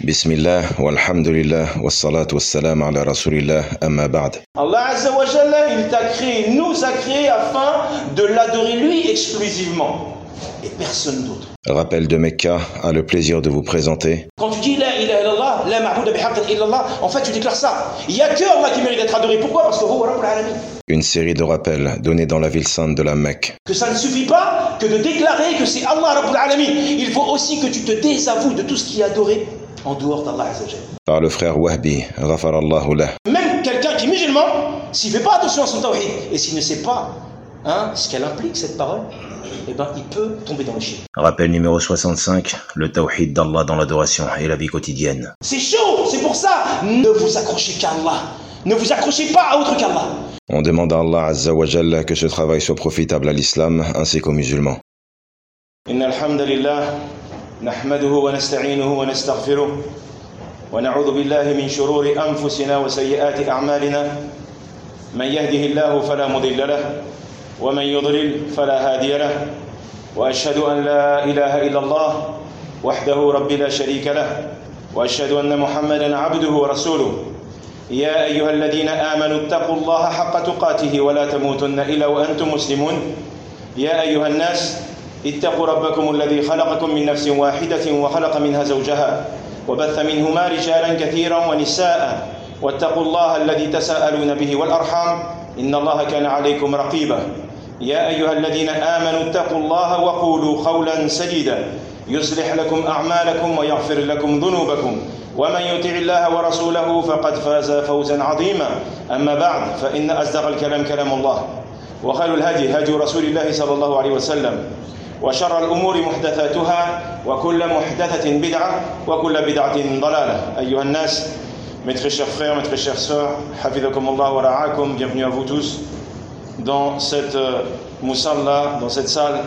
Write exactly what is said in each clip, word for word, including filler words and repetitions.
Bismillah, walhamdulillah, wassalat wassalam ala rasulillah, amma ba'd. Allah Azza wa Jalla, il t'a créé, nous a créé afin de l'adorer lui exclusivement et personne d'autre. Rappel de Mecca a le plaisir de vous présenter. Quand tu dis la ilaha illallah, la ma'bouda bihaqqin illallah, en fait tu déclares ça. Il n'y a que Allah qui mérite d'être adoré. Pourquoi? Parce que huwa rabbul alamin. Une série de rappels donnés dans la ville sainte de la Mecque. Que ça ne suffit pas que de déclarer que c'est Allah rabbul alamin. Il faut aussi que tu te désavoues de tout ce qui est adoré en dehors d'Allah Azza wa Jalla. Par le frère Wahbi, ghafarallahu lah. Même quelqu'un qui est musulman, s'il ne fait pas attention à son tawhid, et s'il ne sait pas hein, ce qu'elle implique cette parole, eh ben, il peut tomber dans le shirk. Rappel numéro soixante-cinq, le tawhid d'Allah dans l'adoration et la vie quotidienne. C'est chaud, c'est pour ça. Ne vous accrochez qu'à Allah. Ne vous accrochez pas à autre qu'Allah. On demande à Allah Azza wa Jalla que ce travail soit profitable à l'islam ainsi qu'aux musulmans. Inna alhamdulillah, nahmaduhu wa nasta'inuhu wa nastaghfiruh. Wa na'udhu billahi min shururi anfusina wa sayyiati a'malina. Man yahdihillahu fala mudilla lahu. ومن يضلل فلا هادي له وأشهد أن لا إله إلا الله وحده رب لا شريك له وأشهد أن محمدا عبده ورسوله يا أيها الذين آمنوا اتقوا الله حق تقاته ولا تموتن إلا وأنتم مسلمون يا أيها الناس اتقوا ربكم الذي خلقكم من نفس واحدة وخلق منها زوجها وبث منهما رجالا كثيرا ونساء واتقوا الله الذي تساءلون به والأرحام إن الله كان عليكم رقيبا يا أيها الذين آمنوا اتقوا الله وقولوا قولا سديدا يصلح لكم أعمالكم ويغفر لكم ذنوبكم ومن يطع الله ورسوله فقد فاز فوزا عظيما أما بعد فإن أصدق الكلام كلام الله وخير الهدي هدي رسول الله صلى الله عليه وسلم وشر الأمور محدثاتها وكل محدثة بدعة وكل بدعة ضلالة أيها الناس. Mes très chers frères, mes très chères sœurs, Hafidhakumullah wa ra'akum, bienvenue à vous tous dans cette euh, musalla, dans cette salle,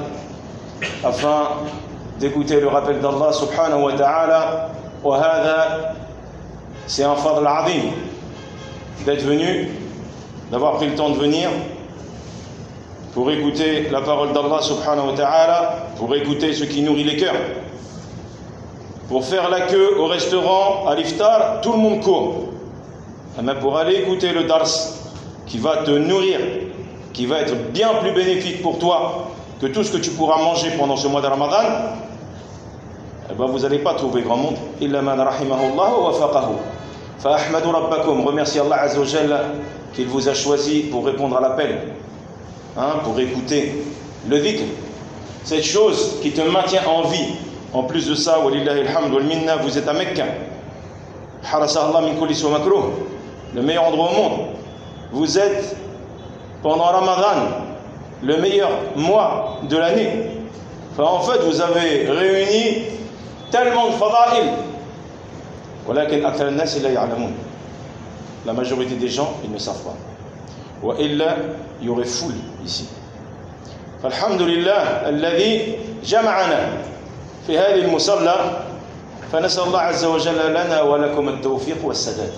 afin d'écouter le rappel d'Allah subhanahu wa ta'ala. Wa hadha, c'est un fadl azim d'être venu, d'avoir pris le temps de venir pour écouter la parole d'Allah subhanahu wa ta'ala, pour écouter ce qui nourrit les cœurs. Pour faire la queue au restaurant, à l'iftar, tout le monde court. Mais pour aller écouter le dars qui va te nourrir, qui va être bien plus bénéfique pour toi que tout ce que tu pourras manger pendant ce mois de Ramadan, eh ben vous n'allez pas trouver grand monde. Illa man rahimahullah wa faqahu. Fa ahmadu rabbakum. Remercie Allah Azza wa Jalla qu'il vous a choisi pour répondre à l'appel, hein, pour écouter le dhikr. Cette chose qui te maintient en vie. En plus de ça, walillahi alhamd wal minna, vous êtes à Mecca. Harasa Allah min kulli su makruh, le meilleur endroit au monde. Vous êtes pendant Ramadan, le meilleur mois de l'année. Enfin, en fait, vous avez réuni tellement de fada'il. Walakin akthar an-nas la ya'lamun. La majorité des gens, ils ne savent pas. Wa illa, il y aurait foule ici. Alhamdulillah, alladhi jama'ana في هذه المصلى فنسأل الله عز وجل لنا ولكم التوفيق والسداد.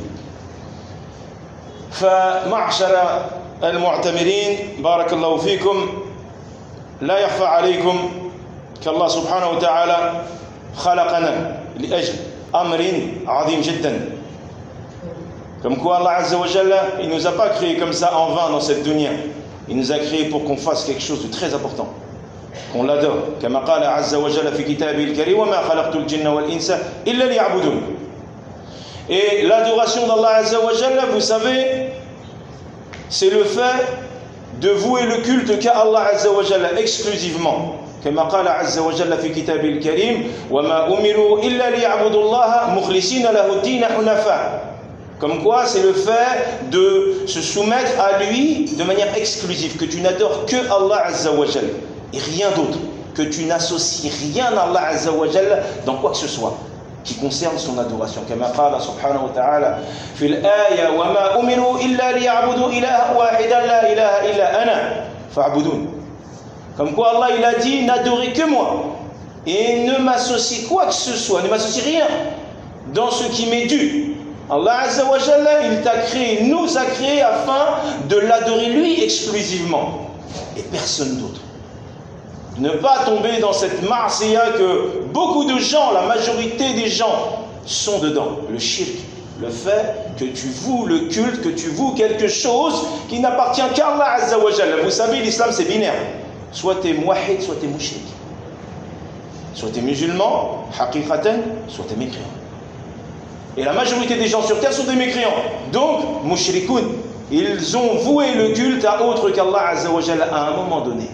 فمعشر المعتمرين بارك الله فيكم لا يخفى عليكم كالله سبحانه وتعالى خلقنا لأجل أمر عظيم جدا. Comme quoi Allah Azza wa Jalla, il ne nous a pas créés comme ça en vain dans cette dunya. Il nous a créés pour qu'on fasse quelque chose de très important. Qu'on l'adore. كما قال عز وجل في كتابه الكريم وما خلقت الجن والإنس إلا ليعبدون. Et l'adoration d'Allah Azza wa Jalla, vous savez, c'est le fait de vouer le culte qu'à Allah Azza wa Jalla exclusivement. كما قال عز وجل في كتابه الكريم وما أمروا إلا ليعبدوا الله مخلصين له الدين حنفاء. Comme quoi, c'est le fait de se soumettre à lui de manière exclusive, que tu n'adores que Allah Azza wa Jalla. Et rien d'autre, que tu n'associes rien à Allah Azza wa Jalla dans quoi que ce soit qui concerne son adoration. Kama qala subhanahu wa ta'ala fil aya wa ma umiru illa liya'budu ilaha wahidan la ilaha illa ana fa'budun. Comme quoi Allah il a dit n'adorez que moi et ne m'associe quoi que ce soit, ne m'associe rien dans ce qui m'est dû. Allah Azza wa Jalla il t'a créé, nous a créé afin de l'adorer lui exclusivement et personne d'autre. Ne pas tomber dans cette marsiya que beaucoup de gens, la majorité des gens sont dedans. Le shirk, le fait que tu voues le culte, que tu voues quelque chose qui n'appartient qu'à Allah Azza wa Jalla. Vous savez, l'islam c'est binaire. Soit tu es muwahhid, soit tu es mushrik. Soit tu es musulman, haqiqatan, soit tu es mécréant. Et la majorité des gens sur terre sont des mécréants. Donc, mushrikoun, ils ont voué le culte à autre qu'Allah Azza wa Jalla à un moment donné.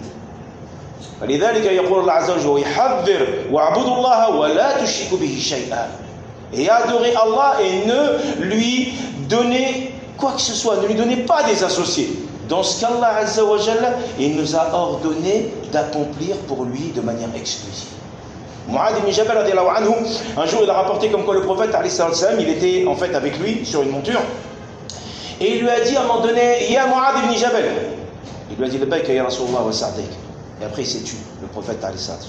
فلذلك يقول الله عز وجل ويحذر واعبدوا الله ولا تشركوا به شيئا. Et adorer Allah et ne lui donner quoi que ce soit, ne lui donnez pas des associés. Dans ce qu'Allah Azza wa Jalla, il nous a ordonné d'accomplir pour lui de manière exclusive. Mu'adh ibn Jabal radiallahu anhu, un jour il a rapporté comme quoi le prophète alayhi salam, il était en fait avec lui sur une monture et il lui a dit à un moment donné Ya Mu'adh ibn Jabal, il lui a dit labbayka ya Rasulullah wa sa'dik, et après il s'est tué, le prophète alayhi salam.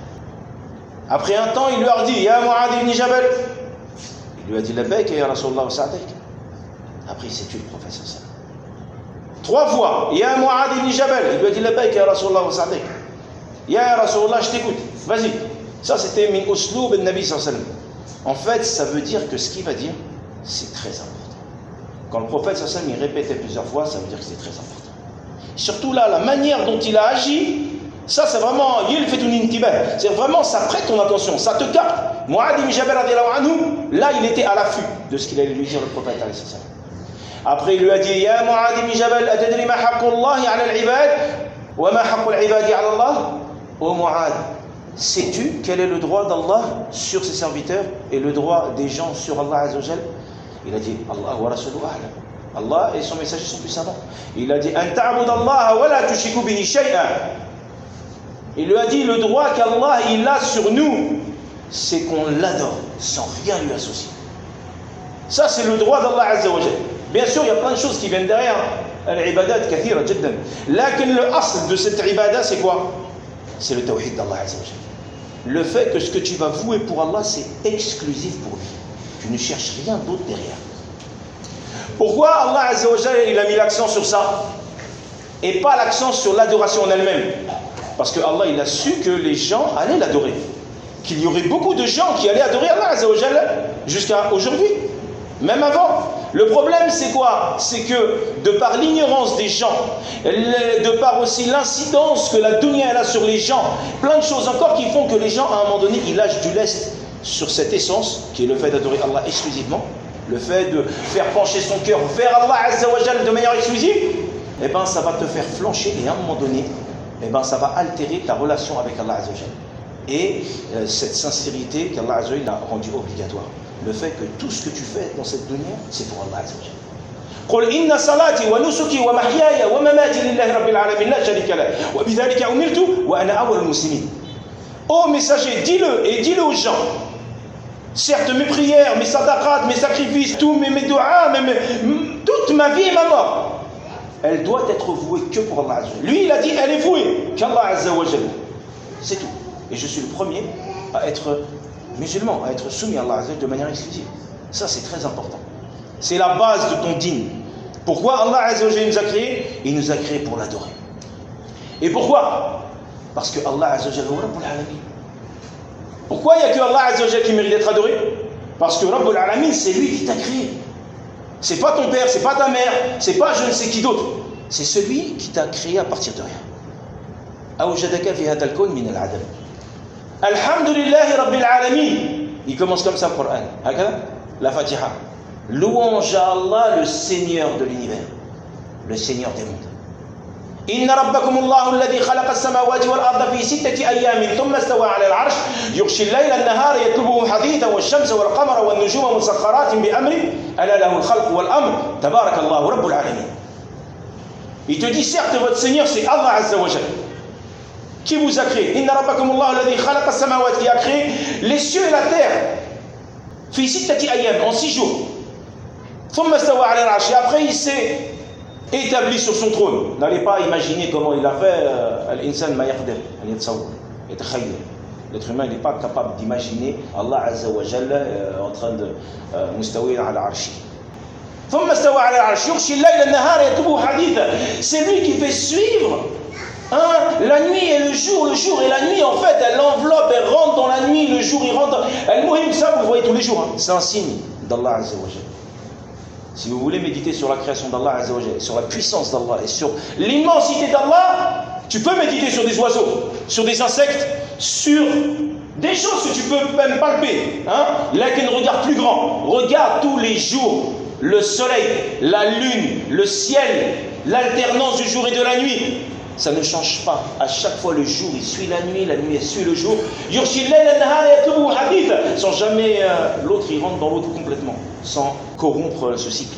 Après un temps il lui a dit Ya Mu'adh ibn Jabal, il lui a dit labbayka ya Rasulullah wa sa'dik, après il s'est tué, le prophète sallallahu alayhi wa sallam. Trois fois Ya Mu'adh ibn Jabal, il lui a dit labbayka ya Rasulullah wa sa'dik, Ya Rasulullah je t'écoute, vas-y. Ça, c'était min usloub al-Nabi sallallahu alayhi wa sallam. En fait, ça veut dire que ce qu'il va dire, c'est très important. Quand le prophète sallallahu alayhi wa sallam, il répétait plusieurs fois, ça veut dire que c'est très important. Surtout là, la manière dont il a agi, ça, c'est vraiment, il fait une intibah. C'est vraiment, ça prête ton attention, ça te capte. Mu'adh ibn Jabal radiallahu anhu, là, il était à l'affût de ce qu'il allait lui dire le prophète sallallahu alayhi wa sallam. Après, il lui a dit Ya Mu'adh ibn Jabal, atadri ma haqqullahi ala al-ibad, wa ma haqqul ibadi ala Allah. Oh Mu'adh, sais-tu quel est le droit d'Allah sur ses serviteurs et le droit des gens sur Allah Azza wa Jal? Il a dit Allah wa rasuluhu a'lam. Allah et son messager sont plus savants. Il a dit An ta'bud Allah wa la tushriku bihi shay'an. Il lui a dit le droit qu'Allah il a sur nous, c'est qu'on l'adore sans rien lui associer. Ça c'est le droit d'Allah Azza wa Jal. Bien sûr, il y a plein de choses qui viennent derrière. Al-ibadat kathira jiddan. Lakin le asl de cette ibada c'est quoi? C'est le tawhid d'Allah Azza wa Jal. Le fait que ce que tu vas vouer pour Allah, c'est exclusif pour lui. Tu ne cherches rien d'autre derrière. Pourquoi Allah Azza wa Jalla, il a mis l'accent sur ça et pas l'accent sur l'adoration en elle-même? Parce que Allah, il a su que les gens allaient l'adorer. Qu'il y aurait beaucoup de gens qui allaient adorer Allah Azza wa Jalla jusqu'à aujourd'hui. Même avant. Le problème, c'est quoi? C'est que, de par l'ignorance des gens, de par aussi l'incidence que la dunya elle a sur les gens, plein de choses encore qui font que les gens, à un moment donné, ils lâchent du lest sur cette essence, qui est le fait d'adorer Allah exclusivement, le fait de faire pencher son cœur vers Allah Azza wa Jalla de manière exclusive, eh bien, ça va te faire flancher et à un moment donné, eh ben, ça va altérer ta relation avec Allah Azza wa Jalla. Et euh, cette sincérité qu'Allah Azza wa Jalla a rendue obligatoire. Le fait que tout ce que tu fais dans cette dunya, c'est pour Allah Azza wa Jalla. قل إن صلاتي ونسكي ومحياي ومماتي لله رب العالمين لا شريك له وبذلك أمرت وأنا أول المسلمين. Ô messager, dis-le et dis-le aux gens. Certes, mes prières, mes sadaqat, mes sacrifices, tous mes, mes doigts, mes, mes, toute ma vie et ma mort, elle doit être vouée que pour Allah Azza wa Jalla. Lui, il a dit, elle est vouée qu'Allah Azza wa Jalla. C'est tout. Et je suis le premier à être musulman, à être soumis à Allah Azza wa Jalla de manière exclusive. Ça, c'est très important. C'est la base de ton dîn. Pourquoi Allah Azza wa Jalla nous a créés? Il nous a créés pour l'adorer. Et pourquoi? Parce que Allah Azza wa Jalla est Rabbul Alamin. Pourquoi il n'y a que Allah Azza wa Jalla qui mérite d'être adoré? Parce que Rabbul Alamin, c'est lui qui t'a créé. C'est pas ton père, c'est pas ta mère, c'est pas je ne sais qui d'autre. C'est celui qui t'a créé à partir de rien. Awjadaka fi hadha al-kawn min al-adam. Alhamdulillahi Rabbil Alamin. Il commence comme ça le Coran. La Fatiha. Louange à Allah, le Seigneur de l'univers, le Seigneur des mondes. Inna rabbakum Allahu alladhi khalaqa as-samawati wal arda fi sittati ayamin thumma istawa 'ala al-'arsh yughshi al-layla an-nahara yatlubuhu hadithan wash-shamsa wal-qamara wan-nujuma musakhkharatin bi amri ala lahu al-khalqu wal-amr tabarakallahu rabbul alamin. Il te dit certes votre Seigneur c'est Allah Azza wa Jalla. Qui vous a créé? Inna rabbakum Allahu alladhi khalaqa as-samawati, qui a créé les cieux et la terre. Fi sittati ayam, en six jours. Thumma istawa 'ala al-'arsh, et après il s'est établi sur son trône. N'allez pas imaginer comment il a fait. Al-insan ma yaqdir an yatasawwar, yatakhayyal. L'être humain n'est pas capable d'imaginer Allah Azza wa Jalla en train de mustawi 'ala al-'arsh. Thumma istawa 'ala al-'arsh yughshi al-layla an-nahara yatlubuhu hadithan. C'est lui qui fait suivre Hein, la nuit et le jour, le jour et la nuit, en fait, elle enveloppe, elle rentre dans la nuit, le jour il rentre. Elle mouhim, ça vous le voyez tous les jours. Hein. C'est un signe d'Allah Azza wa Jal. Si vous voulez méditer sur la création d'Allah Azza wa Jal, sur la puissance d'Allah et sur l'immensité d'Allah, tu peux méditer sur des oiseaux, sur des insectes, sur des choses que tu peux même palper. Hein. Là, qu'un regard plus grand. Regarde tous les jours le soleil, la lune, le ciel, l'alternance du jour et de la nuit. Ça ne change pas. À chaque fois, le jour, il suit la nuit, la nuit, elle suit le jour. Sans jamais euh, l'autre, il rentre dans l'autre complètement, sans corrompre ce cycle.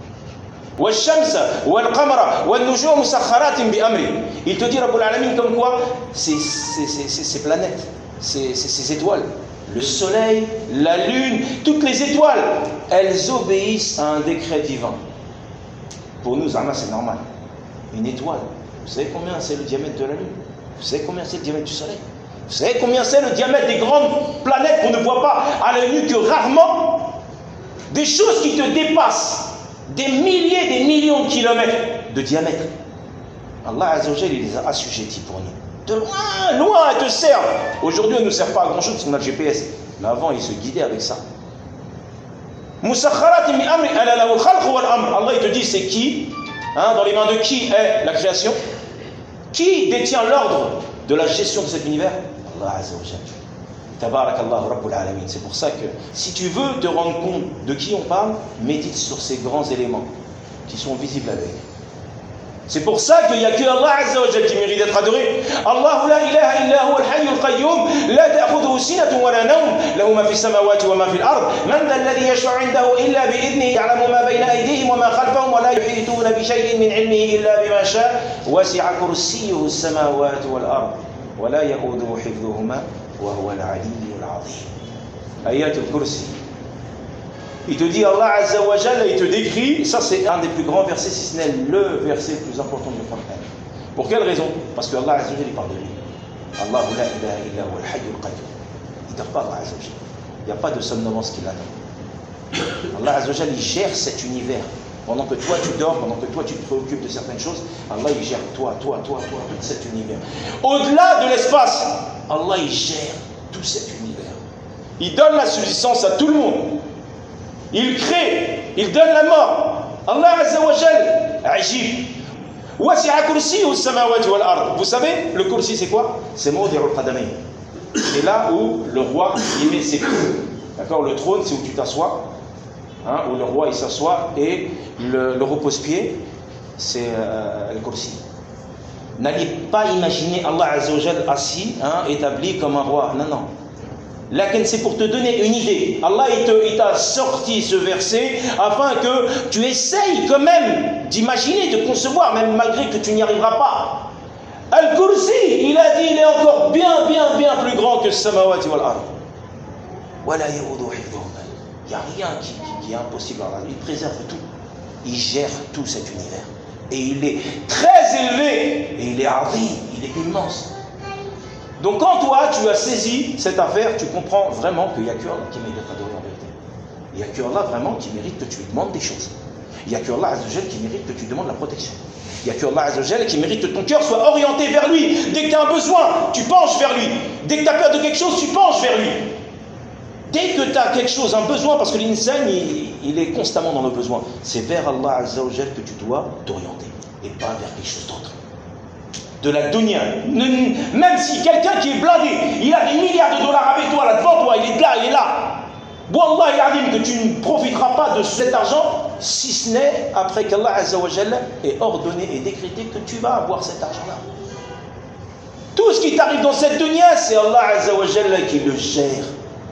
Il te dit, Rabbul Alamin, comme quoi, ces, ces, ces, ces, ces planètes, ces, ces, ces étoiles, le soleil, la lune, toutes les étoiles, elles obéissent à un décret divin. Pour nous, Zama, c'est normal. Une étoile, vous savez combien c'est le diamètre de la lune? Vous savez combien c'est le diamètre du soleil? Vous savez combien c'est le diamètre des grandes planètes qu'on ne voit pas à l'œil nu que rarement? Des choses qui te dépassent des milliers, des millions de kilomètres de diamètre. Allah Azza wa Jalla, il les a assujettis pour nous. De loin, loin, elle te sert. Aujourd'hui, elle ne nous sert pas à grand chose parce qu'on a le G P S. Mais avant, il se guidait avec ça. Allah, il te dit, c'est qui, hein, dans les mains de qui est la création? Qui détient l'ordre de la gestion de cet univers? Allah Azza wa Jalla. Tabarakallahu Rabbul Alamin. C'est pour ça que si tu veux te rendre compte de qui on parle, médite sur ces grands éléments qui sont visibles à l'œil. C'est pour ça qu'il n'y a que Allah Azza wa Jalla qui mérite d'être adoré. Allahu la ilaha illa huwa al-hayy al-qayyum la ta'khudhuhu sinatun wa la nawm lahu ma fi as-samawati wa ma fi al-ard man dha alladhi yashfa'u 'indahu illa bi idhnihi ya'lamu ma bayna aydihim wa ma khalfahum wa la yuhituna bi shay'in min 'ilmihi illa bima sha'a wasi'a kursiyyuhu as-samawati wal-ard wa la ya'uduhu hifdhuhuma wa huwa al-'aliyyu al-'azim. Ayat al-kursi. Il te dit Allah Azza wa Jalla, il te décrit, ça c'est un des plus grands versets, si ce n'est le verset le plus important du Coran. Pour quelle raison? Parce que Allah Azza wa Jalla, il parle de lui. Allahu la ilaha illa huwa al-hayy al-qayyum. Il ne dort pas, Allah Azza wa Jalla. Il n'y a pas de somnolence qui l'attend. Allah Azza wa Jalla, il gère cet univers. Pendant que toi tu dors, pendant que toi tu te préoccupes de certaines choses, Allah il gère toi, toi, toi, toi, tout cet univers. Au-delà de l'espace, Allah il gère tout cet univers. Il donne la subsistance à tout le monde. Il crée, il donne la mort. Allah Azza wa Jal, ajib. Wasi'a kursiyyuhu as-samawati wal ard. Vous savez, le kursi c'est quoi? C'est mawdi'ul qadamayn. C'est là où le roi il met ses pieds. D'accord? Le trône c'est où tu t'assois, hein, où le roi il s'assoit, et le, le repose-pied c'est euh, le kursi. N'allez pas imaginer Allah Azza wa Jal assis, hein, établi comme un roi. Non, non. Là, c'est pour te donner une idée. Allah, il t'a sorti ce verset afin que tu essayes quand même d'imaginer, de concevoir, même malgré que tu n'y arriveras pas. Al-Kursi, il a dit, il est encore bien, bien, bien plus grand que Samawati wal Ard. Il n'y a rien qui, qui, qui est impossible. Il préserve tout. Il gère tout cet univers. Et il est très élevé. Et il est azim, il est immense. Donc quand toi tu as saisi cette affaire, tu comprends vraiment qu'il n'y a que Allah qui mérite d'être adoré en vérité. Il n'y a que Allah vraiment qui mérite que tu lui demandes des choses. Il n'y a que Allah Azza wa Jalla qui mérite que tu demandes la protection. Il n'y a que Allah Azza wa Jalla qui mérite que ton cœur soit orienté vers lui. Dès que tu as un besoin, tu penches vers lui. Dès que tu as peur de quelque chose, tu penches vers lui. Dès que tu as quelque chose, un besoin, parce que l'insan, il, il est constamment dans le besoin, c'est vers Allah Azza wa Jalla que tu dois t'orienter et pas vers quelque chose d'autre. De la dunya. Même si quelqu'un qui est blindé, il a des milliards de dollars avec toi, là devant toi, il est là, il est là. Wallah, il a dit que tu ne profiteras pas de cet argent, si ce n'est après qu'Allah Azza wa Jalla ait ordonné et décrété que tu vas avoir cet argent-là. Tout ce qui t'arrive dans cette dunya, c'est Allah Azza wa Jalla qui le gère.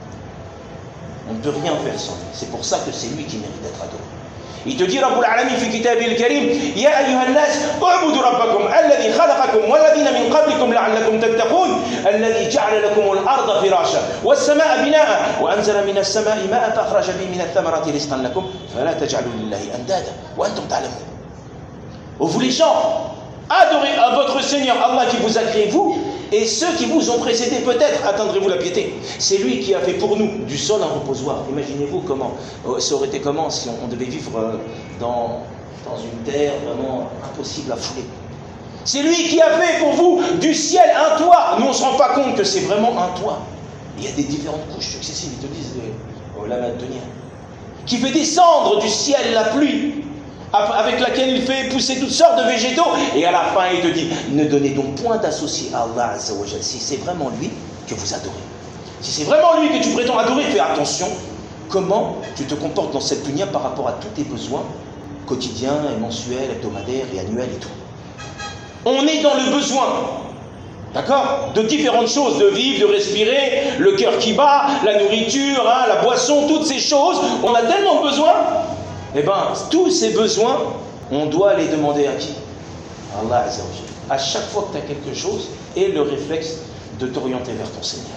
On ne peut rien faire sans lui. C'est pour ça que c'est lui qui mérite d'être adoré. Il te dit Rabbul Alamin fi kitabil karim ya ayyuhan nas u'budu rabbakum alladhi khalaqakum walladhina min qablikum la'allakum tattaqun alladhi ja'ala lakum al-ardha firasha was-samaa'a binaa'a wa anzala minas samaa'i maa'an fa akhraja bihi minat thamarati rizqan lakum fala taj'alu lillahi andada wa antum ta'lamun. Vous les gens, adorez à votre Seigneur Allah qui vous a créé vous et ceux qui vous ont précédés, peut-être atteindrez-vous la piété. C'est lui qui a fait pour nous du sol un reposoir. Imaginez-vous comment, ça aurait été comment si on, on devait vivre dans, dans une terre vraiment impossible à fouler. C'est lui qui a fait pour vous du ciel un toit. Nous, on ne se rend pas compte que c'est vraiment un toit. Il y a des différentes couches successives, ils te disent, oh, la maintenir, qui fait descendre du ciel la pluie, avec laquelle il fait pousser toutes sortes de végétaux. Et à la fin, il te dit, ne donnez donc point d'associé à Allah Azza wa Jal. Si c'est vraiment lui que vous adorez, si c'est vraiment lui que tu prétends adorer, fais attention comment tu te comportes dans cette dunya par rapport à tous tes besoins quotidiens et mensuels, hebdomadaires et annuels et tout. On est dans le besoin, d'accord, de différentes choses, de vivre, de respirer, le cœur qui bat, la nourriture, hein, la boisson, toutes ces choses. On a tellement besoin. Eh bien, tous ces besoins, on doit les demander à qui? Allah Azza wa Jalla. À chaque fois que tu as quelque chose, aie le réflexe de t'orienter vers ton Seigneur.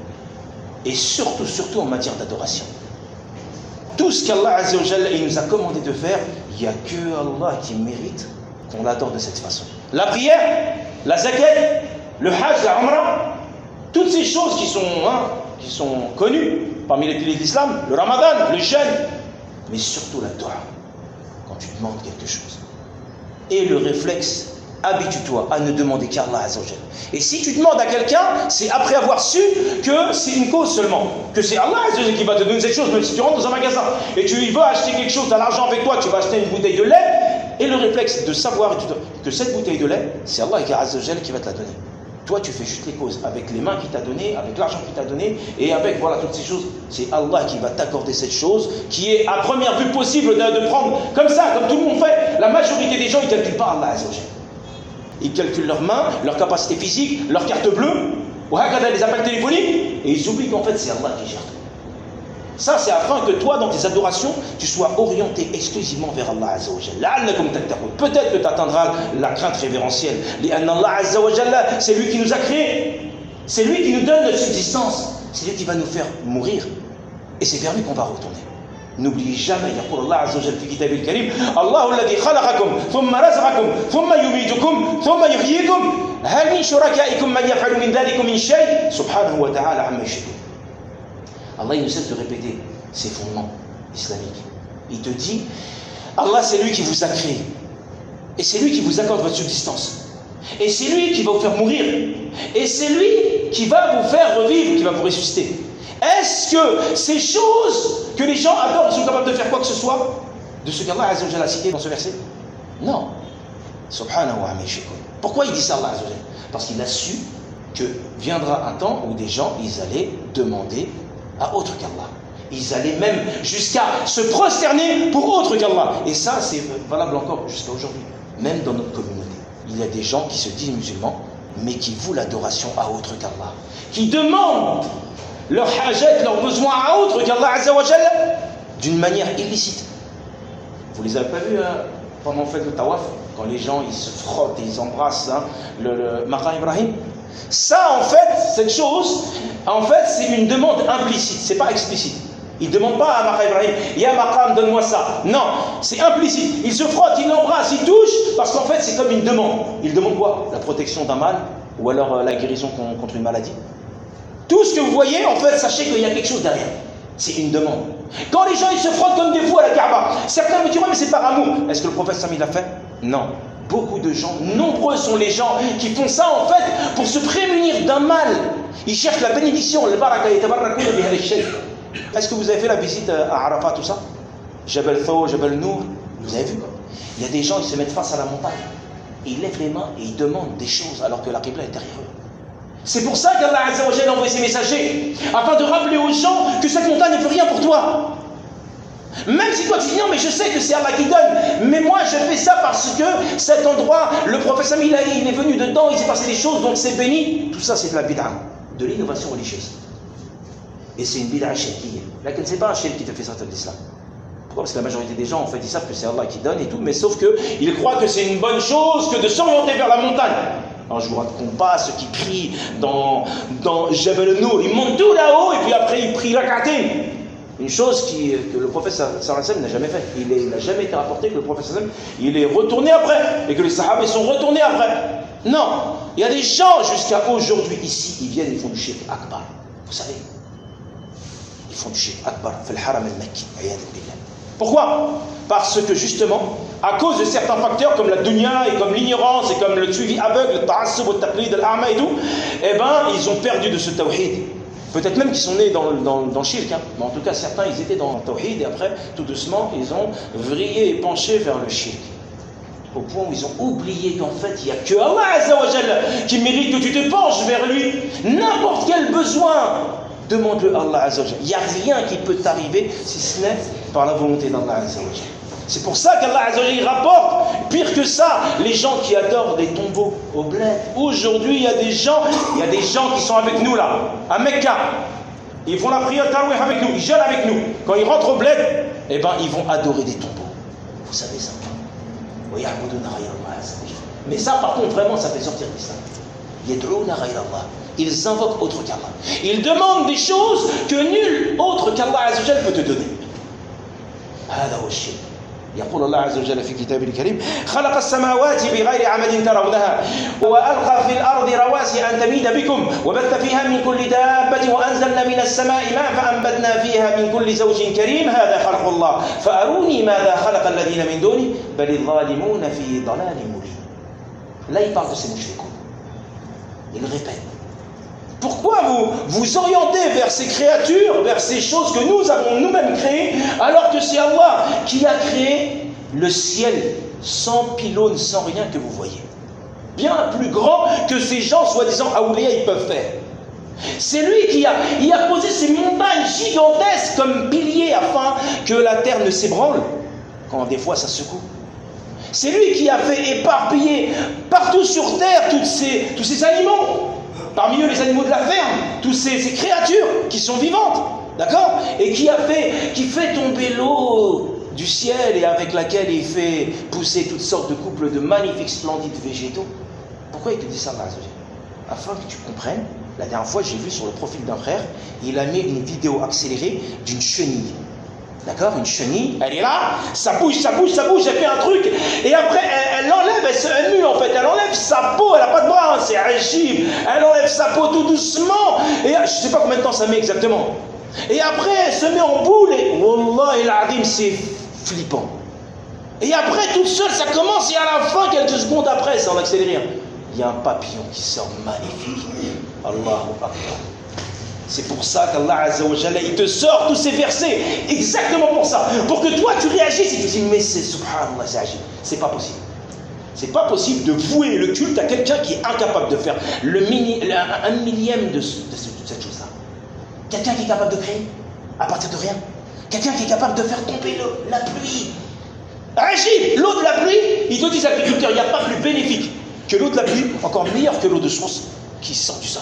Et surtout, surtout en matière d'adoration. Tout ce qu'Allah Azza wa Jalla il nous a commandé de faire, il n'y a que Allah qui mérite qu'on l'adore de cette façon. La prière, la zakat, le hajj, la umrah, toutes ces choses qui sont, hein, qui sont connues parmi les piliers de l'islam, le ramadan, le jeûne, mais surtout la dua, quand tu demandes quelque chose. Et le réflexe, habitue-toi à ne demander qu'à Allah Azza wa Jalla. Et si tu demandes à quelqu'un, c'est après avoir su que c'est une cause seulement, que c'est Allah Azza wa Jalla qui va te donner cette chose. Même si tu rentres dans un magasin et tu y vas acheter quelque chose, tu as l'argent avec toi, tu vas acheter une bouteille de lait, et le réflexe de savoir que cette bouteille de lait, c'est Allah Azza wa Jalla qui va te la donner. Toi, tu fais juste les causes avec les mains qu'il t'a donné, avec l'argent qu'il t'a donné, et avec voilà toutes ces choses. C'est Allah qui va t'accorder cette chose, qui est à première vue possible de, de prendre comme ça, comme tout le monde fait. La majorité des gens, ils ne calculent pas Allah Azza wa Jalla. Ils calculent leurs mains, leur capacité physique, leur carte bleue, ou les appels téléphoniques, et ils oublient qu'en fait c'est Allah qui gère tout. Ça, c'est afin que toi, dans tes adorations, tu sois orienté exclusivement vers Allah Azza wa Jalla. Peut-être que tu atteindras la crainte révérentielle. Allah Azza wa Jalla, c'est lui qui nous a créés. C'est lui qui nous donne notre subsistance. C'est lui qui va nous faire mourir. Et c'est vers lui qu'on va retourner. N'oubliez jamais, يقول الله عز وجل في كتابه الكريم الله الذي خلقكم ثم رزقكم ثم يميتكم ثم يحييكم هل من شركائكم من يفعل من ذلك من شيء سبحانه وتعالى عما يشركون. Allah il ne cesse de répéter ses fondements islamiques. Il te dit, Allah c'est lui qui vous a créé. Et c'est lui qui vous accorde votre subsistance. Et c'est lui qui va vous faire mourir. Et c'est lui qui va vous faire revivre, qui va vous ressusciter. Est-ce que ces choses que les gens adorent, ils sont capables de faire quoi que ce soit de ce qu'Allah Azza wa Jalla a cité dans ce verset? Non. Subhanahu wa ta'ala. Pourquoi il dit ça Allah Azza wa Jalla? Parce qu'il a su que viendra un temps où des gens, ils allaient demander à autre qu'Allah. Ils allaient même jusqu'à se prosterner pour autre qu'Allah. Et ça, c'est valable encore jusqu'à aujourd'hui. Même dans notre communauté. Il y a des gens qui se disent musulmans, mais qui vouent l'adoration à autre qu'Allah. Qui demandent leur hajat, leurs besoins à autre qu'Allah Azza wa Jalla, d'une manière illicite. Vous les avez pas vus hein, pendant le fait le tawaf, quand les gens ils se frottent et ils embrassent hein, le, le Maqam Ibrahim. Ça, en fait, cette chose, en fait, c'est une demande implicite, c'est pas explicite. Ils ne demandent pas à Maqam Ibrahim, Ya Maqam, donne-moi ça. Non, c'est implicite. Ils se frottent, ils l'embrassent, ils touchent, parce qu'en fait, c'est comme une demande. Ils demandent quoi? La protection d'un mal, ou alors euh, la guérison contre une maladie. Tout ce que vous voyez, en fait, sachez qu'il y a quelque chose derrière. C'est une demande. Quand les gens ils se frottent comme des fous à la Kaaba, certains me diront, mais c'est par amour. Est-ce que le prophète Sami l'a fait? Non. Beaucoup de gens, nombreux sont les gens qui font ça en fait pour se prémunir d'un mal. Ils cherchent la bénédiction, le baraka. Est-ce que vous avez fait la visite à Arafat, tout ça? Jabal Thaw, Jabal Nour, vous avez vu quoi? Il y a des gens, ils se mettent face à la montagne. Ils lèvent les mains et ils demandent des choses alors que la Qibla est derrière eux. C'est pour ça qu'Allah Azza wa Jalla a envoyé ses messagers, afin de rappeler aux gens que cette montagne ne peut rien pour toi. Même si toi tu dis non, mais je sais que c'est Allah qui donne, mais moi je fais ça parce que cet endroit, le prophète Sami, il est venu dedans, il s'est passé des choses, donc c'est béni. Tout ça c'est de la bid'a, de l'innovation religieuse. Et c'est une bid'a shirkiyya. Là, ce n'est pas un shirk qui te fait sortir de l'islam. Pourquoi? Parce que la majorité des gens, en fait, ils savent que c'est Allah qui donne et tout, mais sauf qu'ils croient que c'est une bonne chose que de s'orienter vers la montagne. Alors je vous raconte pas ceux qui prient dans, dans Jabal Nour, ils montent tout là-haut et puis après ils prient rak'atayn. Une chose qui, que le prophète sallallahu alayhi wa sallam n'a jamais faite. Il n'a jamais été rapporté que le prophète sallallahu alayhi wa sallam il est retourné après et que les sahaba sont retournés après. Non, il y a des gens jusqu'à aujourd'hui ici, ils viennent, ils font du shirk akbar. Vous savez, ils font du shirk akbar, fil haram al-makki. Pourquoi? Parce que justement, à cause de certains facteurs comme la dunya et comme l'ignorance et comme le suivi aveugle, le ta'assub, le taqlid, l'a'ma et tout, eh ben, ils ont perdu de ce tawhid. Peut-être même qu'ils sont nés dans, dans, dans le shirk, hein. Mais en tout cas, certains, ils étaient dans le tawhid et après, tout doucement, ils ont vrillé et penché vers le shirk. Au point où ils ont oublié qu'en fait, il n'y a que Allah Azza wa Jalla qui mérite que tu te penches vers lui. N'importe quel besoin, demande-le à Allah Azza wa Jalla. Il n'y a rien qui peut t'arriver si ce n'est par la volonté d'Allah Azza wa Jalla. C'est pour ça qu'Allah Azza wa Jalla rapporte, pire que ça, les gens qui adorent des tombeaux au bled. Aujourd'hui, il y a des gens, il y a des gens qui sont avec nous là, à Mecca. Ils font la prière tarawih avec nous, ils jeûnent avec nous. Quand ils rentrent au bled, eh ben, ils vont adorer des tombeaux. Vous savez ça? Mais ça, par contre, vraiment, ça fait sortir l'islam. Ils invoquent autre qu'Allah. Ils demandent des choses que nul autre qu'Allah Azza wa Jalla peut te donner. هذا هو الشرك. يقول الله عز وجل في كتابه الكريم خلق السماوات بغير عمد ترونها وألقى في الأرض رواسي أن تميد بكم وبث فيها من كل دابة وأنزلنا من السماء ماء فأنبتنا فيها من كل زوج كريم هذا خلق الله فأروني ماذا خلق الذين من دونه بل الظالمون في ضلال مبين. Là il parle de ces mouchricoun. Il le répète. Pourquoi vous vous orientez vers ces créatures, vers ces choses que nous avons nous-mêmes créées, alors que c'est Allah qui a créé le ciel sans pylône, sans rien que vous voyez. Bien plus grand que ces gens soi-disant Aoulia ils peuvent faire. C'est lui qui a, il a posé ces montagnes gigantesques comme piliers afin que la terre ne s'ébranle quand des fois ça secoue. C'est lui qui a fait éparpiller partout sur terre toutes ces, tous ces animaux. Parmi eux les animaux de la ferme, toutes ces, ces créatures qui sont vivantes, d'accord? Et qui a fait, qui fait tomber l'eau du ciel et avec laquelle il fait pousser toutes sortes de couples de magnifiques, splendides végétaux. Pourquoi il te dit ça, Allah? Afin que tu comprennes, la dernière fois j'ai vu sur le profil d'un frère, il a mis une vidéo accélérée d'une chenille. D'accord? Une chenille, elle est là, ça bouge, ça bouge, ça bouge, elle fait un truc, et après elle, elle enlève, elle se mue en fait, elle enlève sa peau, elle n'a pas de bras, hein, c'est agile, elle enlève sa peau tout doucement, et je ne sais pas combien de temps ça met exactement. Et après elle se met en boule, et Wallah el Adim, c'est flippant. Et après toute seule, ça commence, et à la fin, quelques secondes après, c'est en accéléré, il y a un papillon qui sort magnifique. Allahu Akbar. C'est pour ça qu'Allah Azza wa Jalla, il te sort tous ces versets, exactement pour ça, pour que toi tu réagisses et tu dis mais c'est subhanallah, c'est agile. C'est pas possible. C'est pas possible de vouer le culte à quelqu'un qui est incapable de faire le mini, un millième de, de, de cette chose-là. Quelqu'un qui est capable de créer à partir de rien. Quelqu'un qui est capable de faire tomber le, la pluie. Agile, l'eau de la pluie, ils te disent agriculteurs, il n'y a pas plus bénéfique que l'eau de la pluie, encore meilleure que l'eau de source qui sort du sol.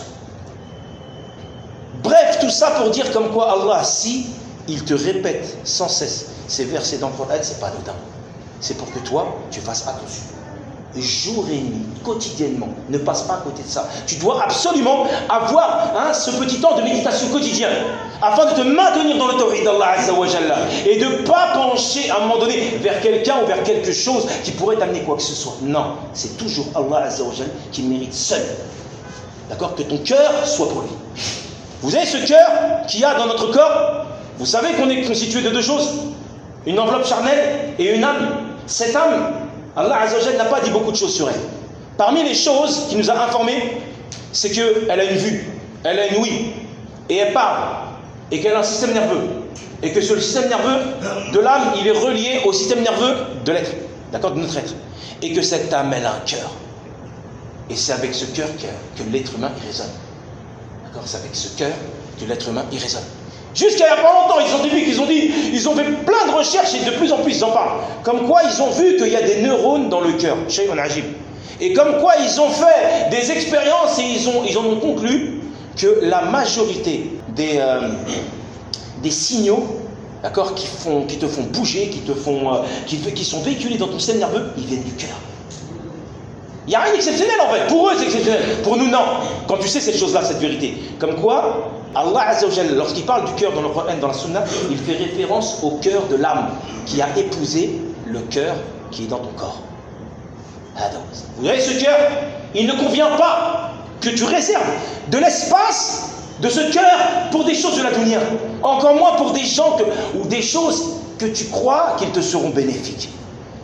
Bref, tout ça pour dire comme quoi Allah, si il te répète sans cesse ces versets dans le Coran, c'est pas anodin. C'est pour que toi, tu fasses attention. Jour et nuit, quotidiennement, ne passe pas à côté de ça. Tu dois absolument avoir hein, ce petit temps de méditation quotidien afin de te maintenir dans le tawhid d'Allah Azza wa Jalla et de ne pas pencher à un moment donné vers quelqu'un ou vers quelque chose qui pourrait t'amener quoi que ce soit. Non, c'est toujours Allah Azza wa Jalla qui mérite seul. D'accord? Que ton cœur soit pour lui. Vous avez ce cœur qu'il y a dans notre corps. Vous savez qu'on est constitué de deux choses. Une enveloppe charnelle et une âme. Cette âme, Allah Azza wa Jalla n'a pas dit beaucoup de choses sur elle. Parmi les choses qu'il nous a informées, c'est qu'elle a une vue, elle a une ouïe, et elle parle, et qu'elle a un système nerveux. Et que sur le système nerveux de l'âme, il est relié au système nerveux de l'être, d'accord, de notre être. Et que cette âme, elle a un cœur. Et c'est avec ce cœur que, que l'être humain il résonne. C'est avec ce cœur que l'être humain y résonne. Jusqu'à il n'y a pas longtemps, ils ont dit, ils ont dit, ils ont fait plein de recherches et de plus en plus ils en parlent. Comme quoi ils ont vu qu'il y a des neurones dans le cœur, shay'un ajib. Et comme quoi ils ont fait des expériences et ils, ont, ils en ont conclu que la majorité des, euh, des signaux, d'accord, qui, font, qui te font bouger, qui, te font, euh, qui, qui sont véhiculés dans ton système nerveux, ils viennent du cœur. Il n'y a rien d'exceptionnel en fait. Pour eux c'est exceptionnel. Pour nous non. Quand tu sais cette chose-là, cette vérité. Comme quoi, Allah Azza wa Jalla, lorsqu'il parle du cœur dans le Coran, dans la Sunna, il fait référence au cœur de l'âme qui a épousé le cœur qui est dans ton corps. Vous voyez ce cœur, il ne convient pas que tu réserves de l'espace de ce cœur pour des choses de la dunya. Encore moins pour des gens que, ou des choses que tu crois qu'ils te seront bénéfiques.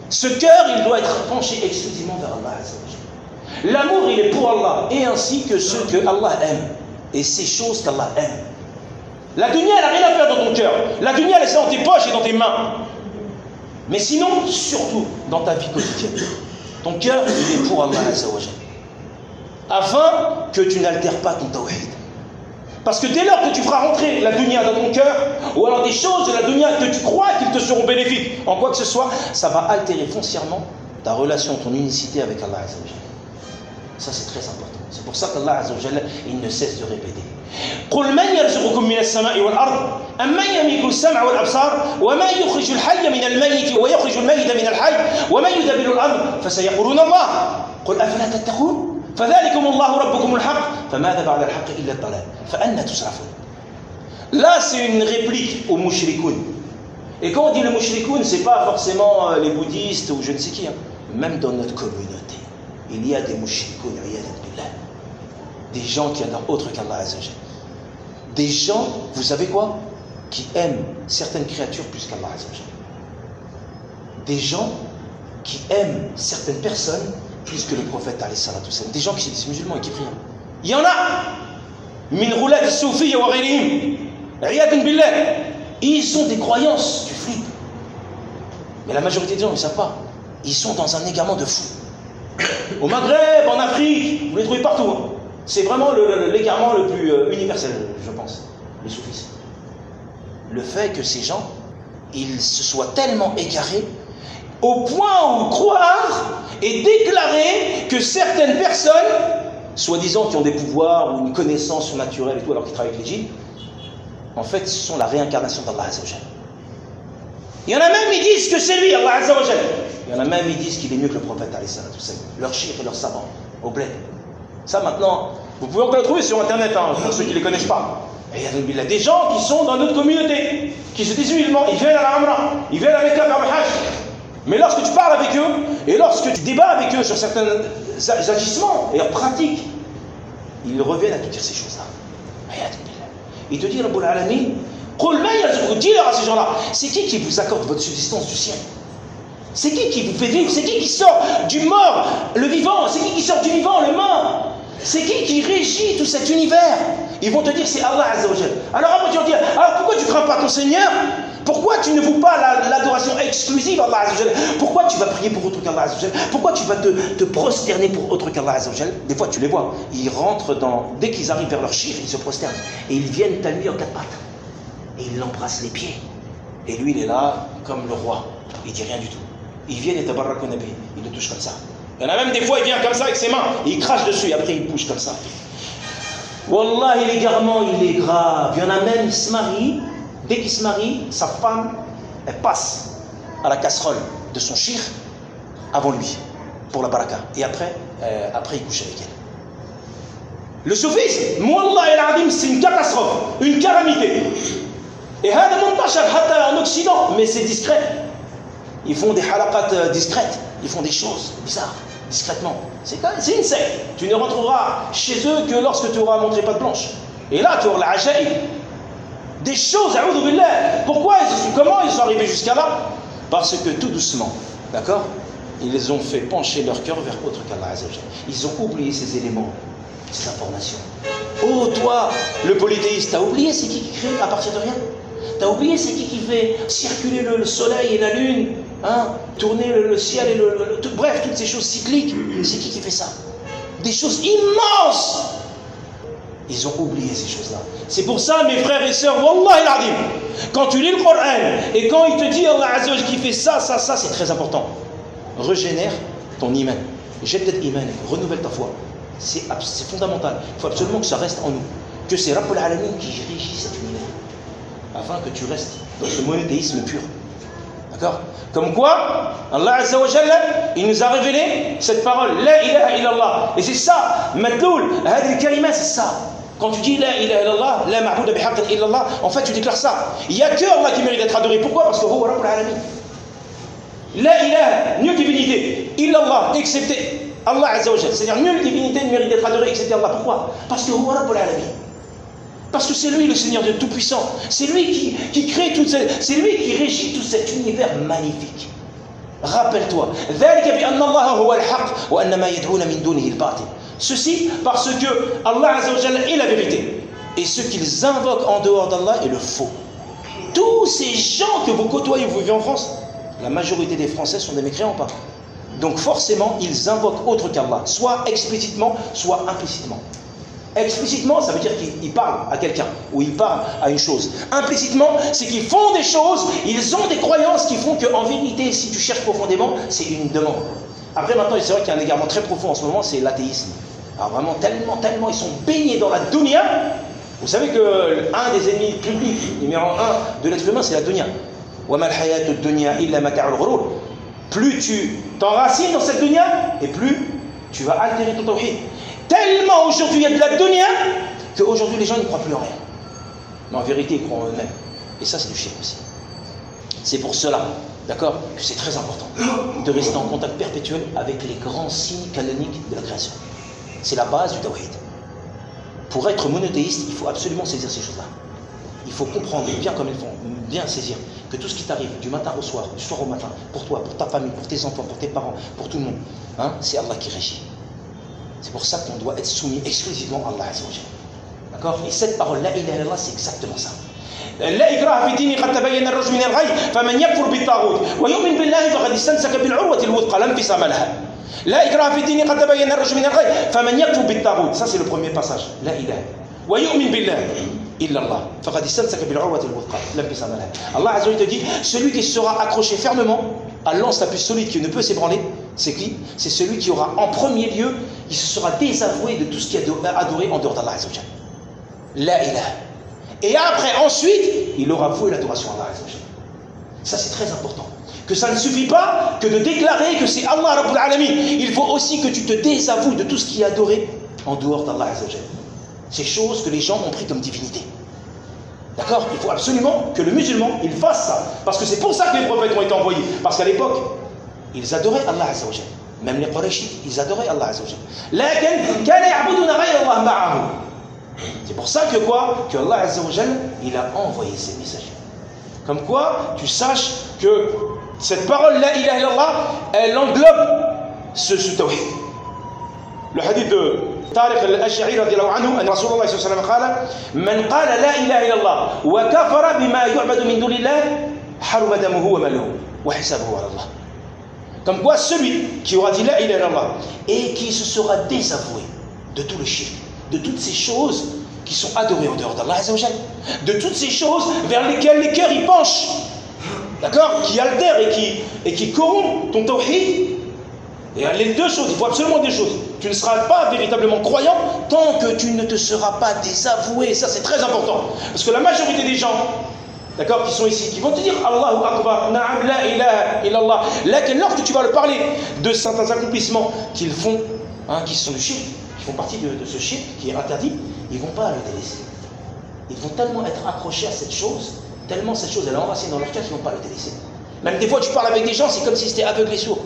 Ce cœur, il doit être penché exclusivement vers Allah Azza wa Jalla. L'amour, il est pour Allah, et ainsi que ceux que Allah aime, et ces choses qu'Allah aime. La dunya, elle n'a rien à faire dans ton cœur. La dunya, elle est dans tes poches et dans tes mains. Mais sinon, surtout, dans ta vie quotidienne. Ton cœur, il est pour Allah Azza wa Jalla. Afin que tu n'altères pas ton tawhid. Parce que dès lors que tu feras rentrer la dunya dans ton cœur, ou alors des choses de la dunya que tu crois qu'ils te seront bénéfiques, en quoi que ce soit, ça va altérer foncièrement ta relation, ton unicité avec Allah Azza wa Jalla. Ça, c'est très important. C'est pour ça qu'Allah Azza wa Jalla, il ne cesse de répéter. قل من يرزقكم من السماء والأرض أمن يملك السمع والأبصار ومن يخرج الحي من الميت ويخرج الميت من الحي ومن يدبر الأمر فسيقولون الله قل أفلا تتقون فذلكم الله ربكم الحق فماذا بعد الحق إلا الضلال فأنى تصرفون. Là, c'est une réplique aux mushrikoun. Et quand on dit les mushrikoun, c'est pas forcément les bouddhistes ou je ne sais qui. Hein. Même dans notre communauté, il y a des mushrikoun, des gens qui adorent autre qu'Allah Azza wa Jalla. Des gens, vous savez quoi, qui aiment certaines créatures plus qu'Allah Azza wa Jalla. Des gens qui aiment certaines personnes plus que le prophète alayhi salatu wassalam. Des gens qui sont musulmans et qui prient. Il y en a. Min roulat al-soufiyya wa ghayrihim. Iyadun billah. Ils ont des croyances, tu flippes. Mais la majorité des gens, ils ne savent pas. Ils sont dans un égarement de fou. Au Maghreb, en Afrique, vous les trouvez partout. Hein. C'est vraiment l'égarement le, le, le plus euh, universel, je pense, le soufisme. Le fait que ces gens, ils se soient tellement égarés au point où croire et déclarer que certaines personnes, soi-disant qui ont des pouvoirs ou une connaissance surnaturelle et tout, alors qu'ils travaillent avec les djinns, en fait, ce sont la réincarnation d'Allah Azza wa Jalla. Il y en a même, ils disent que c'est lui, Allah Azza wa Jalla. Il y en a même, ils disent qu'il est mieux que le prophète, alayhi salatu wassalam. Leurs chiffres et leurs savants, au bled. Ça maintenant, vous pouvez encore le trouver sur internet, hein, pour ceux qui ne les connaissent pas. Et il y a des gens qui sont dans notre communauté, qui se disent musulmans, ils viennent à la Umrah, ils viennent à Mecca faire le Hajj. Mais lorsque tu parles avec eux, et lorsque tu débats avec eux sur certains agissements et leurs pratiques, ils reviennent à te dire ces choses-là. Ils te disent, Rabbul Alamin, dis-leur à ces gens-là, c'est qui qui vous accorde votre subsistance du ciel? C'est qui qui vous fait vivre? C'est qui qui sort du mort, le vivant? C'est qui qui sort du vivant, le mort? C'est qui qui régit tout cet univers? Ils vont te dire c'est Allah Azza wa Jalla. Alors après tu vas dire, alors pourquoi tu ne crains pas ton Seigneur? Pourquoi tu ne voues pas l'adoration la, exclusive à Allah Azza wa Jalla? Pourquoi tu vas prier pour autre qu'Allah Azza wa Jalla? Pourquoi tu vas te, te prosterner pour autre qu'Allah Azza wa Jalla? Des fois tu les vois, ils rentrent dans, dès qu'ils arrivent vers leur chiffre, ils se prosternent. Et ils viennent à lui en quatre pattes. Et ils l'embrassent les pieds. Et lui il est là comme le roi. Il dit rien du tout. Ils viennent et tabarrakou nabi, il le touche comme ça. Il y en a même des fois, il vient comme ça avec ses mains, et il crache dessus, et après il bouge comme ça. Wallahi, l'égarement, il est grave. Il y en a même, il se marie, dès qu'il se marie, sa femme, elle passe à la casserole de son shir avant lui, pour la baraka. Et après, euh, après il couche avec elle. Le soufisme, Wallah el-Adim, c'est une catastrophe, une calamité. Et en Occident, mais c'est discret. Ils font des halaqat discrètes, ils font des choses bizarres, discrètement. C'est une secte. Tu ne retrouveras chez eux que lorsque tu auras montré patte blanche. Et là, tu auras la ajaïb. Des choses, a'oudhu billah. Pourquoi ils, comment ils sont arrivés jusqu'à là? Parce que tout doucement, d'accord, ils ont fait pencher leur cœur vers autre qu'Allah Azza wa Jalla. Ils ont oublié ces éléments, ces informations. Oh, toi, le polythéiste, t'as oublié c'est qui qui crée à partir de rien? T'as oublié c'est qui qui fait circuler le, le soleil et la lune, hein, tourner le, le ciel et le, le, le tout, bref, toutes ces choses cycliques, c'est qui qui fait ça? Des choses immenses. Ils ont oublié ces choses-là. C'est pour ça, mes frères et sœurs, Wallah el-Adim, quand tu lis le Coran et quand il te dit Allah Azza wa Jalla qui fait ça, ça, ça, c'est très important. Régénère ton iman. Jaddid iman, renouvelle ta foi. C'est fondamental. Il faut absolument que ça reste en nous. Que c'est Rabbul Alamin qui régit cet univers. Afin que tu restes dans ce monothéisme pur. D'accord? Comme quoi, Allah Azza wa Jalla, il nous a révélé cette parole, La ilaha illallah. Et c'est ça, Madloul, Hadil Kalima, c'est ça. Quand tu dis La ilaha illallah, La ma'bouda bihaqqin illallah, en fait tu déclares ça. Il n'y a que Allah qui mérite d'être adoré. Pourquoi? Parce que Huwa Rabbul Alamin. La ilaha, nulle divinité, illallah, excepté Allah Azza wa Jalla. C'est-à-dire nulle divinité ne mérite d'être adorée excepté Allah. Pourquoi? Parce que Huwa Rabbul Alamin. Parce que c'est lui le Seigneur de Tout-Puissant. C'est lui qui, qui crée tout cette... C'est lui qui régit tout cet univers magnifique. Rappelle-toi. Ceci parce que Allah Azza wa Jalla est la vérité. Et ce qu'ils invoquent en dehors d'Allah est le faux. Tous ces gens que vous côtoyez, vous vivez en France, la majorité des Français sont des mécréants pas. Donc forcément, ils invoquent autre qu'Allah, soit explicitement, soit implicitement. Explicitement, ça veut dire qu'ils parlent à quelqu'un, ou ils parlent à une chose. Implicitement, c'est qu'ils font des choses, ils ont des croyances qui font qu'en vérité, si tu cherches profondément, c'est une demande. Après, maintenant, c'est vrai qu'il y a un égarement très profond en ce moment, c'est l'athéisme. Alors vraiment, tellement, tellement, ils sont baignés dans la dunya. Vous savez que l'un des ennemis publics, numéro un de l'être humain, c'est la dunya. Plus tu t'enracines dans cette dunya, et plus tu vas altérer ton tawhid. Tellement aujourd'hui il y a de la dunya qu'aujourd'hui les gens ne croient plus en rien. Mais en vérité ils croient en eux-mêmes. Et ça c'est du shirk aussi. C'est pour cela, d'accord, que c'est très important de rester en contact perpétuel avec les grands signes canoniques de la création. C'est la base du tawhid. Pour être monothéiste, il faut absolument saisir ces choses-là. Il faut comprendre bien comme il faut, bien saisir que tout ce qui t'arrive du matin au soir, du soir au matin, pour toi, pour ta famille, pour tes enfants, pour tes parents, pour tout le monde, hein, c'est Allah qui régit. C'est pour ça qu'on doit être soumis exclusivement à Allah Azza wa Jalla. D'accord? Et cette parole, la ilaha illallah, c'est exactement ça. لا إكراه في الدين قد تبين الرشد من الغي فمن يكفر بالطاغوت ويؤمن بالله فقد استمسك بالعروة الوثقى لا انفصام لها. لا إكراه في الدين قد تبين الرشد من الغي فمن يكفر بالطاغوت. Ça c'est le premier passage. لا إله ويؤمن بالله إلا الله فقد استمسك بالعروة الوثقى لا انفصام لها. Allah Azza wa Jalla te dit, celui qui sera accroché fermement à l'anse la plus solide qui ne peut s'ébranler, c'est qui? C'est celui qui aura en premier lieu, il se sera désavoué de tout ce qui est adoré en dehors d'Allah Azza wa Jalla. La ilaha. Et après, ensuite, il aura voué l'adoration à Allah Azza wa Jalla. Ça c'est très important. Que ça ne suffit pas que de déclarer que c'est Allah Rabbul Alamin. Il faut aussi que tu te désavoues de tout ce qui est adoré en dehors d'Allah Azza wa Jalla. Ces choses que les gens ont pris comme divinité. D'accord? Il faut absolument que le musulman, il fasse ça. Parce que c'est pour ça que les prophètes ont été envoyés. Parce qu'à l'époque, ils adoraient Allah Azza wa Jalla. Même les Quraysh, ils adoraient Allah Azza wa Jalla. C'est pour ça que quoi? Que Allah Azza wa Jalla, il a envoyé ses messagers. Comme quoi, tu saches que cette parole, la ilaha illallah, elle englobe ce, ce tawhid. Le hadith de طارق الأشعري رضي الله عنه أن رسول الله صلى الله عليه وسلم قال من قال لا إله إلا الله وكفر بما يعبد من دون الله حرم دمه وماله وحسابه على الله. Comme quoi celui qui aura dit la ilaha illallah et qui se sera désavoué de tout le shirk, de toutes ces choses qui sont adorées en dehors d'Allah Azza wa Jalla, de toutes ces choses vers lesquelles les cœurs y penchent, d'accord, qui altèrent et qui, et qui corrompent ton tawhid. Et les deux choses, il faut absolument deux choses. Tu ne seras pas véritablement croyant tant que tu ne te seras pas désavoué. Ça c'est très important. Parce que la majorité des gens, d'accord, qui sont ici, qui vont te dire Allahu Akbar, na'am la ilaha illallah. Là, lorsque tu vas leur parler de certains accomplissements qu'ils font, hein, qui sont du shirk, qui font partie de, de ce shirk qui est interdit, ils ne vont pas le délaisser. Ils vont tellement être accrochés à cette chose, tellement cette chose elle est enracinée dans leur cœur qu'ils ne vont pas le délaisser. Même des fois, tu parles avec des gens, c'est comme si c'était aveugle et sourd.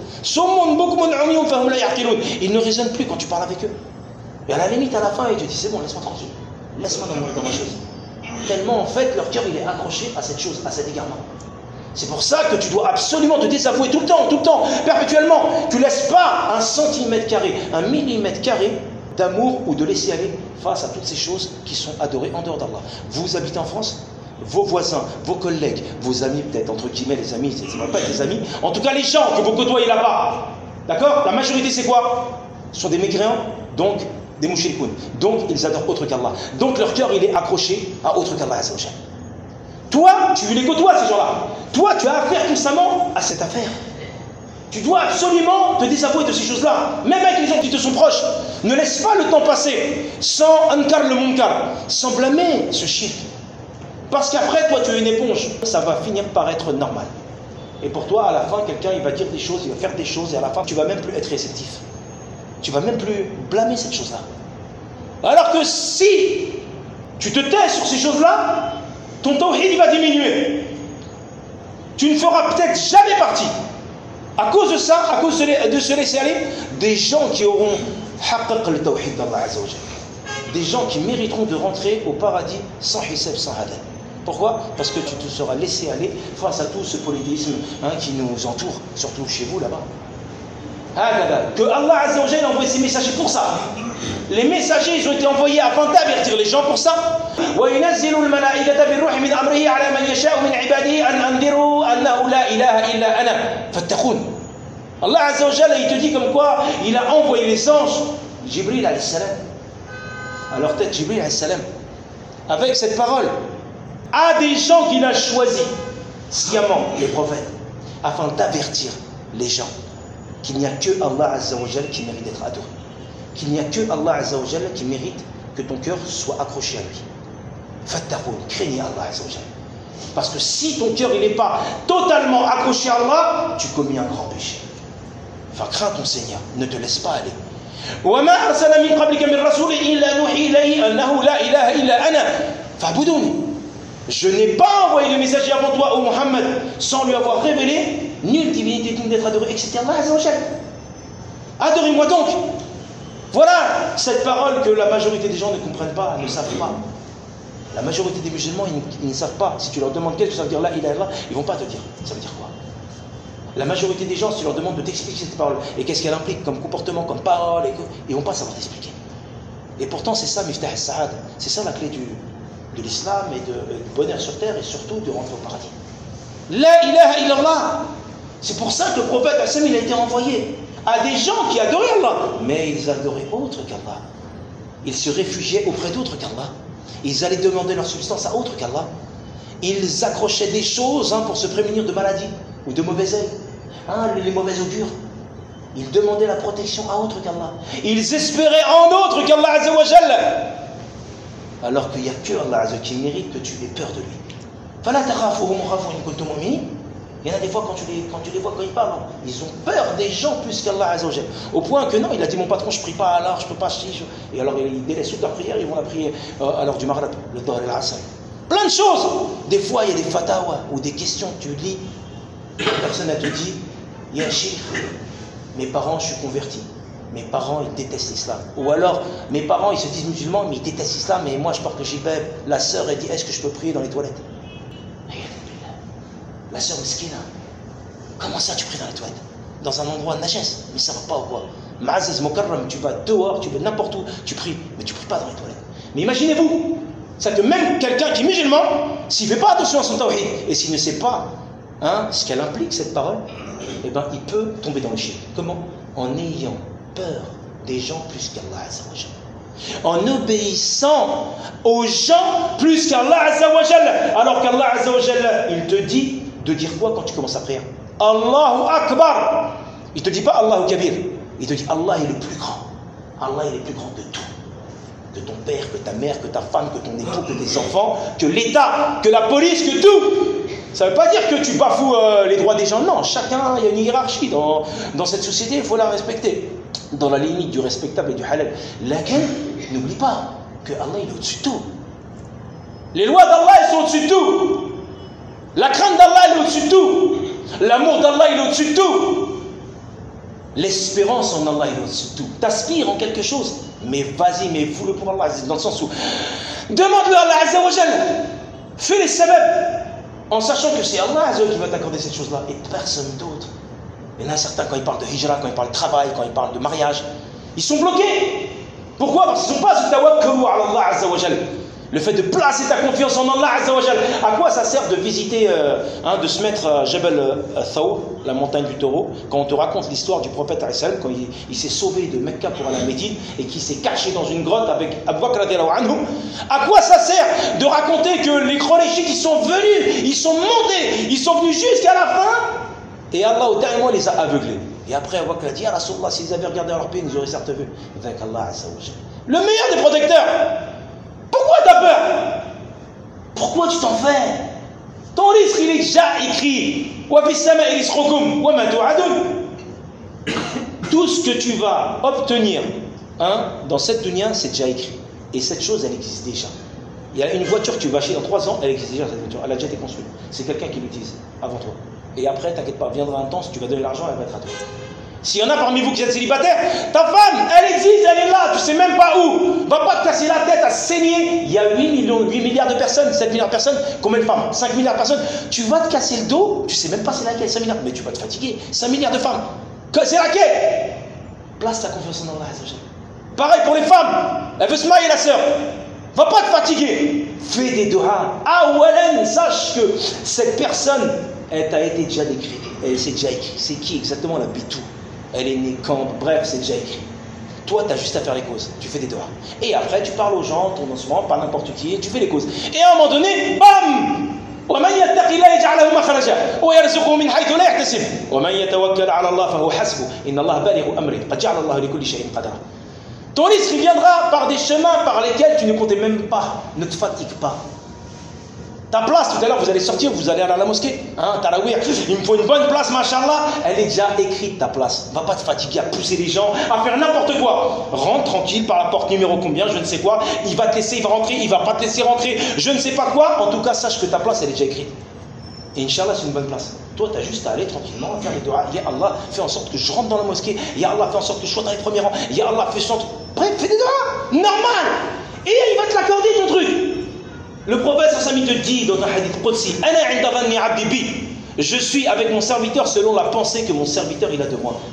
Ils ne raisonnent plus quand tu parles avec eux. Et à la limite, à la fin, ils te disent c'est bon, laisse-moi tranquille. Laisse-moi dans, dans ma chose. Tellement, en fait, leur cœur, il est accroché à cette chose, à cet égarement. C'est pour ça que tu dois absolument te désavouer tout le temps, tout le temps, perpétuellement. Tu ne laisses pas un centimètre carré, un millimètre carré d'amour ou de laisser aller face à toutes ces choses qui sont adorées en dehors d'Allah. Vous habitez en France ? Vos voisins, vos collègues, vos amis, peut-être entre guillemets les amis, ça ne va pas être des amis, en tout cas les gens que vous côtoyez là-bas, d'accord? La majorité c'est quoi? Ce sont des mécréants, donc des mouchrikoun, donc ils adorent autre qu'Allah, donc leur cœur il est accroché à autre qu'Allah Azza wa Jalla. Toi, tu les côtoies ces gens-là, toi tu as affaire constamment à cette affaire. Tu dois absolument te désavouer de ces choses-là, même avec les gens qui te sont proches. Ne laisse pas le temps passer sans ankar le munkar, sans blâmer ce shirk. Parce qu'après, toi, tu es une éponge. Ça va finir par être normal. Et pour toi, à la fin, quelqu'un, il va dire des choses, il va faire des choses, et à la fin, tu ne vas même plus être réceptif. Tu ne vas même plus blâmer cette chose-là. Alors que si tu te tais sur ces choses-là, ton tawhid, il va diminuer. Tu ne feras peut-être jamais partie. À cause de ça, à cause de se laisser aller, des gens qui auront haqqaq le tawhid d'Allah Azza wa Jalla. Des gens qui mériteront de rentrer au paradis sans hisab, sans hadad. Pourquoi? Parce que tu te seras laissé aller face à tout ce polythéisme hein, qui nous entoure, surtout chez vous là-bas. Que Allah Azza wa Jalla a envoyé ses messagers pour ça. Les messagers ils ont été envoyés afin d'avertir les gens pour ça. وَيُنَزِّلُ الْمَلَائِكَةَ بِالرُّوحِ مِنْ أَمْرِهِ عَلَى مَنْ يَشَاءُ مِنْ عِبَادِهِ أَنْ أَنذِرُوا أَنَّهُ لَا إِلَهَ إِلَّا أَنَا فَاتَّقُونِ. Allah Azza wa Jalla il te dit comme quoi il a envoyé les anges, Jibril alayhi salam, à leur tête Jibril alayhi salam, avec cette parole, à des gens qu'il a choisis sciemment, les prophètes, afin d'avertir les gens qu'il n'y a que Allah Azza wa Jalla qui mérite d'être adoré. Qu'il n'y a que Allah Azza wa Jalla qui mérite que ton cœur soit accroché à lui. Fattaqoun, craignez Allah Azza wa Jalla. Parce que si ton cœur n'est pas totalement accroché à Allah, tu commis un grand péché. Enfin, crains ton Seigneur, ne te laisse pas aller. وَمَا أَرْسَلَ مِنْ قَبْلِكَ مِنْ رَسُولٍ إِلَّا نُوحِي إِلَيْهِ أَنَّهُ لَا إِلَهَ إِلَّا أَنَا فَاعْبُدُونِ. Je n'ai pas envoyé le messager avant toi, ô Muhammad, sans lui avoir révélé nulle divinité digne d'être adorée, et cetera. Allah Azza wa Jalla. Adorez-moi donc. Voilà cette parole que la majorité des gens ne comprennent pas, ne savent pas. La majorité des musulmans, ils, ils ne savent pas. Si tu leur demandes qu'est-ce que ça veut dire la ilaha illallah, ils ne vont pas te dire. Ça veut dire quoi? La majorité des gens, si tu leur demandes de t'expliquer cette parole, et qu'est-ce qu'elle implique comme comportement, comme parole, et ils ne vont pas savoir t'expliquer. Et pourtant, c'est ça, Miftah al-Sa'ad. C'est ça la clé du, de l'islam et de, du bonheur sur terre, et surtout de rentrer au paradis. La ilaha illallah. C'est pour ça que le prophète Hassan, il a été envoyé à des gens qui adoraient Allah, mais ils adoraient autre qu'Allah. Ils se réfugiaient auprès d'autre qu'Allah. Ils allaient demander leur substance à autre qu'Allah. Ils accrochaient des choses hein, pour se prémunir de maladies ou de mauvais œil, hein, les mauvais augures. Ils demandaient la protection à autre qu'Allah. Ils espéraient en autre qu'Allah Azza wa Jalla. Alors qu'il n'y a que Allah Azza qui mérite que tu aies peur de lui. فَلَا تَخَافُوهُمْ وَخَافُوا إِن كُنتُم مُؤْمِنِينَ. Il y en a des fois quand tu les, quand tu les vois quand ils parlent, ils ont peur des gens plus qu'Allah Azza wa Jalla. Au point que non, il a dit mon patron, je ne prie pas à Allah, je ne peux pas si je... Et alors ils délaissent toute leur prière, ils vont la prier euh, à l'heure du Maghrib, le Dahr et l'Asr. Plein de choses. Des fois il y a des fatawa ou des questions, tu lis, la personne elle te dit, ya Sheikh, mes parents je suis converti. Mes parents ils détestent l'islam. Ou alors mes parents ils se disent musulmans mais ils détestent l'islam et moi je porte le jibab. La sœur elle dit est-ce que je peux prier dans les toilettes? La sœur Miskina, comment ça tu pries dans les toilettes? Dans un endroit najas, mais ça va pas ou quoi? Ma'aziz Mukarram, tu vas dehors, tu vas n'importe où, tu pries, mais tu pries pas dans les toilettes. Mais imaginez-vous, c'est que même quelqu'un qui est musulman, s'il ne fait pas attention à son tawhid, et s'il ne sait pas hein, ce qu'elle implique cette parole, eh ben, il peut tomber dans le shirk. Comment? En ayant peur des gens plus qu'Allah Azza wa Jalla. En obéissant aux gens plus qu'Allah Azza wa Jalla. Alors qu'Allah Azza wa Jalla, il te dit de dire quoi quand tu commences à prier? Allahu Akbar. Il ne te dit pas Allahu Kabir. Il te dit Allah est le plus grand. Allah est le plus grand de tout. Que ton père, que ta mère, que ta femme, que ton époux, que tes enfants, que l'État, que la police, que tout. Ça ne veut pas dire que tu bafoues euh, les droits des gens. Non, chacun, il y a une hiérarchie dans, dans cette société, il faut la respecter. Dans la limite du respectable et du halal. Laquelle, n'oublie pas que Allah est au-dessus de tout. Les lois d'Allah, elles sont au-dessus de tout. La crainte d'Allah, elle est au-dessus de tout. L'amour d'Allah, il est au-dessus de tout. L'espérance en Allah, il est au-dessus de tout. T'aspires en quelque chose, mais vas-y, mais fous-le pour Allah, dans le sens où demande-le à Allah Azza wa Jalla. Fais les sabab, en sachant que c'est Allah Azza qui va t'accorder cette chose-là, et personne d'autre. Il y en a certains, quand ils parlent de hijra, quand ils parlent de travail, quand ils parlent de mariage, ils sont bloqués. Pourquoi? Parce qu'ils ne sont pas ce tawakkalu ala Allah Azza wa Jalla. Le fait de placer ta confiance en Allah Azza wa Jalla. À quoi ça sert de visiter, euh, hein, de se mettre à Jabal euh, Thawr, la montagne du taureau, quand on te raconte l'histoire du prophète alayhi salam, quand il, il s'est sauvé de Mecca pour aller à Médine et qu'il s'est caché dans une grotte avec Abu Bakr radiyallahu anhu. À quoi ça sert de raconter que les Qurayshites ils sont venus, ils sont montés, ils sont venus jusqu'à la fin et Allah au dernier moment les a aveuglés. Et après Abu Bakr a dit, ah Rasulullah, s'ils avaient regardé leur pays, ils nous auraient certes vu. Avec Allah Azza wa Jalla. Le meilleur des protecteurs. Pourquoi tu as peur? Pourquoi tu t'en fais? Ton risque il est déjà écrit. Tout ce que tu vas obtenir hein, dans cette dunya, c'est déjà écrit. Et cette chose, elle existe déjà. Il y a une voiture que tu vas acheter dans trois ans, elle existe déjà cette voiture. Elle a déjà été construite. C'est quelqu'un qui l'utilise avant toi. Et après, t'inquiète pas, viendra un temps, si tu vas donner l'argent, elle va être à toi. S'il y en a parmi vous qui êtes célibataires, ta femme, elle existe, elle est là, tu ne sais même pas où. Va pas te casser la tête à saigner. Il y a huit millions, huit milliards de personnes, sept milliards de personnes, combien de femmes? cinq milliards de personnes. Tu vas te casser le dos, tu ne sais même pas c'est laquelle, cinq milliards, mais tu vas te fatiguer. cinq milliards de femmes. C'est laquelle? Place ta confiance en Allah Azzawajal. Pareil pour les femmes. Elle veut se marier, la sœur. Va pas te fatiguer. Fais des doigts. Ah, Wallen, sache que cette personne, elle t'a été déjà décrite. Elle s'est déjà écrit. C'est qui exactement la bitou? Elle est née quand? Bref, c'est déjà écrit. Toi, tu as juste à faire les causes. Tu fais des doigts. Et après, tu parles aux gens, ton doucement, pas n'importe qui, et tu fais les causes. Et à un moment donné, bam! ومن يتق الله يجعل له مخرجا ويرزقه من حيث لا يحتسب ومن يتوكل على الله فهو حسبه إن الله بالغ أمره قد جعل الله لكل شيء قدرا. Ton risque viendra par des chemins par lesquels tu ne comptais même pas. Ne te fatigue pas. Ta place, tout à l'heure, vous allez sortir, vous allez aller à la mosquée. Hein, Tarawih, il me faut une bonne place, machallah. Elle est déjà écrite, ta place. Va pas te fatiguer à pousser les gens, à faire n'importe quoi. Rentre tranquille par la porte numéro combien, je ne sais quoi. Il va te laisser, il va rentrer, il va pas te laisser rentrer, je ne sais pas quoi. En tout cas, sache que ta place, elle est déjà écrite. Et Inch'Allah, c'est une bonne place. Toi, tu as juste à aller tranquillement, à faire les doigts. Ya Allah, fais en sorte que je rentre dans la mosquée. Ya Allah, fais en sorte que je sois dans les premiers rangs. Ya Allah, fais en sorte. Bref, fais des doigts. Normal. Et il va te l'accorder, ton truc. Le prophète Sassami te dit dans un hadith Qudsi, je suis avec mon serviteur selon la pensée que mon serviteur il a de moi.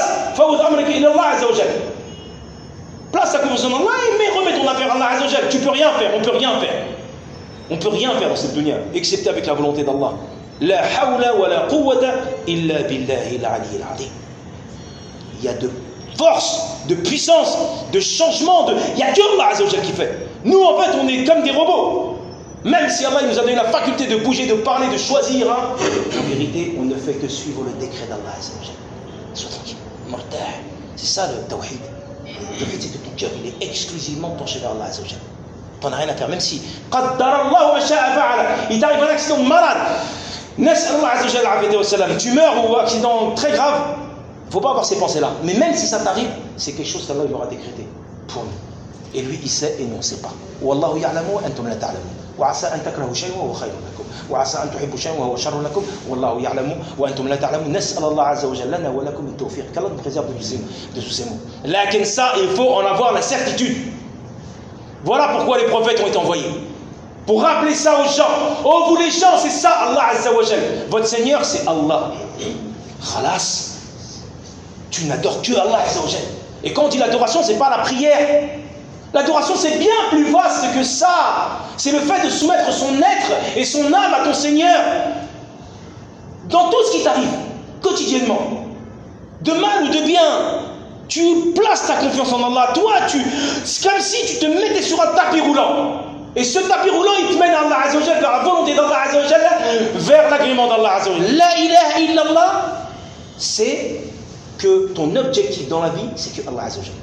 Place ta confiance en Allah et remets ton affaire à Allah Azzawajal. Tu peux rien faire, on peut rien faire. On peut rien faire dans cette dunya, excepté avec la volonté d'Allah. La hawla wa la quwwata illa billahi al-ali al-azim. Il y a de force, de puissance, de changement, de... il n'y a que Allah Azzawajal qui fait. Nous en fait on est comme des robots. Même si Allah nous a donné la faculté de bouger, de parler, de choisir, hein, en vérité, on ne fait que suivre le décret d'Allah Azzawajal. Sois tranquille, mortel. C'est ça le tawhid. Le tawhid, c'est que ton cœur, il est exclusivement penché vers Allah Azzawajal. Tu n'en as rien à faire, même si il t'arrive un accident de malade, tu meurs ou un accident très grave, il ne faut pas avoir ces pensées-là. Mais même si ça t'arrive, c'est quelque chose qu'Allah aura décrété pour nous. Et lui, il sait et nous, on ne sait pas. Wallahu ya'lamu wa antum la ta'lamun. وعسى أن تكرهوا شيئا وهو خير لكم وعسى أن تحبوا شيئا وهو شر لكم والله يعلم وأنتم لا تعلمون نسأل الله عز وجل لنا ولكم التوفيق qu'Allah nous préserve de tous ces mots. Lakin ça, il faut en avoir la certitude. Voilà pourquoi les prophètes ont été envoyés. Pour rappeler ça aux gens. Oh, vous les gens, c'est ça Allah Azza wa Jal. Votre Seigneur, c'est Allah. Khalas. Tu n'adores que Allah Azza wa Jal. Et quand on dit l'adoration, c'est pas la prière. L'adoration, c'est bien plus vaste que ça. C'est le fait de soumettre son être et son âme à ton Seigneur. Dans tout ce qui t'arrive, quotidiennement. De mal ou de bien. Tu places ta confiance en Allah. Toi, tu, c'est comme si tu te mettais sur un tapis roulant. Et ce tapis roulant, il te mène à Allah Azza wa Jal, vers la volonté d'Allah Azza wa Jal, vers l'agrément d'Allah Azza wa Jal. La ilaha illallah, c'est que ton objectif dans la vie, c'est que Allah Azza wa Jal.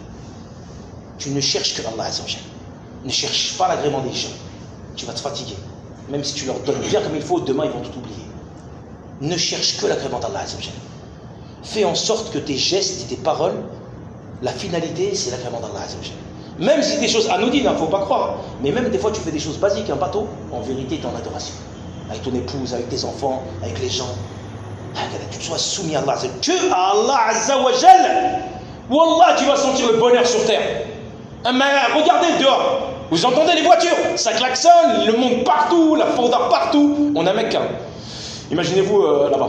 Tu ne cherches que Allah Azza wa Jal. Ne cherche pas l'agrément des gens. Tu vas te fatiguer. Même si tu leur donnes bien comme il faut, demain ils vont tout oublier. Ne cherche que l'agrément d'Allah Azza wa Jal. Fais en sorte que tes gestes et tes paroles, la finalité, c'est l'agrément d'Allah Azza wa Jal. Même si des choses anodines, il ne faut pas croire. Mais même des fois, tu fais des choses basiques, un bateau, en vérité, tu es en adoration. Avec ton épouse, avec tes enfants, avec les gens. Tu te sois soumis à Allah Azza wa Jal. Que à Allah Azza wa Jal. Wallah, tu vas sentir le bonheur sur terre. Mais regardez dehors, vous entendez les voitures, ça klaxonne, le monde partout, la fauda partout. On a un mec calme. Imaginez-vous euh, là-bas.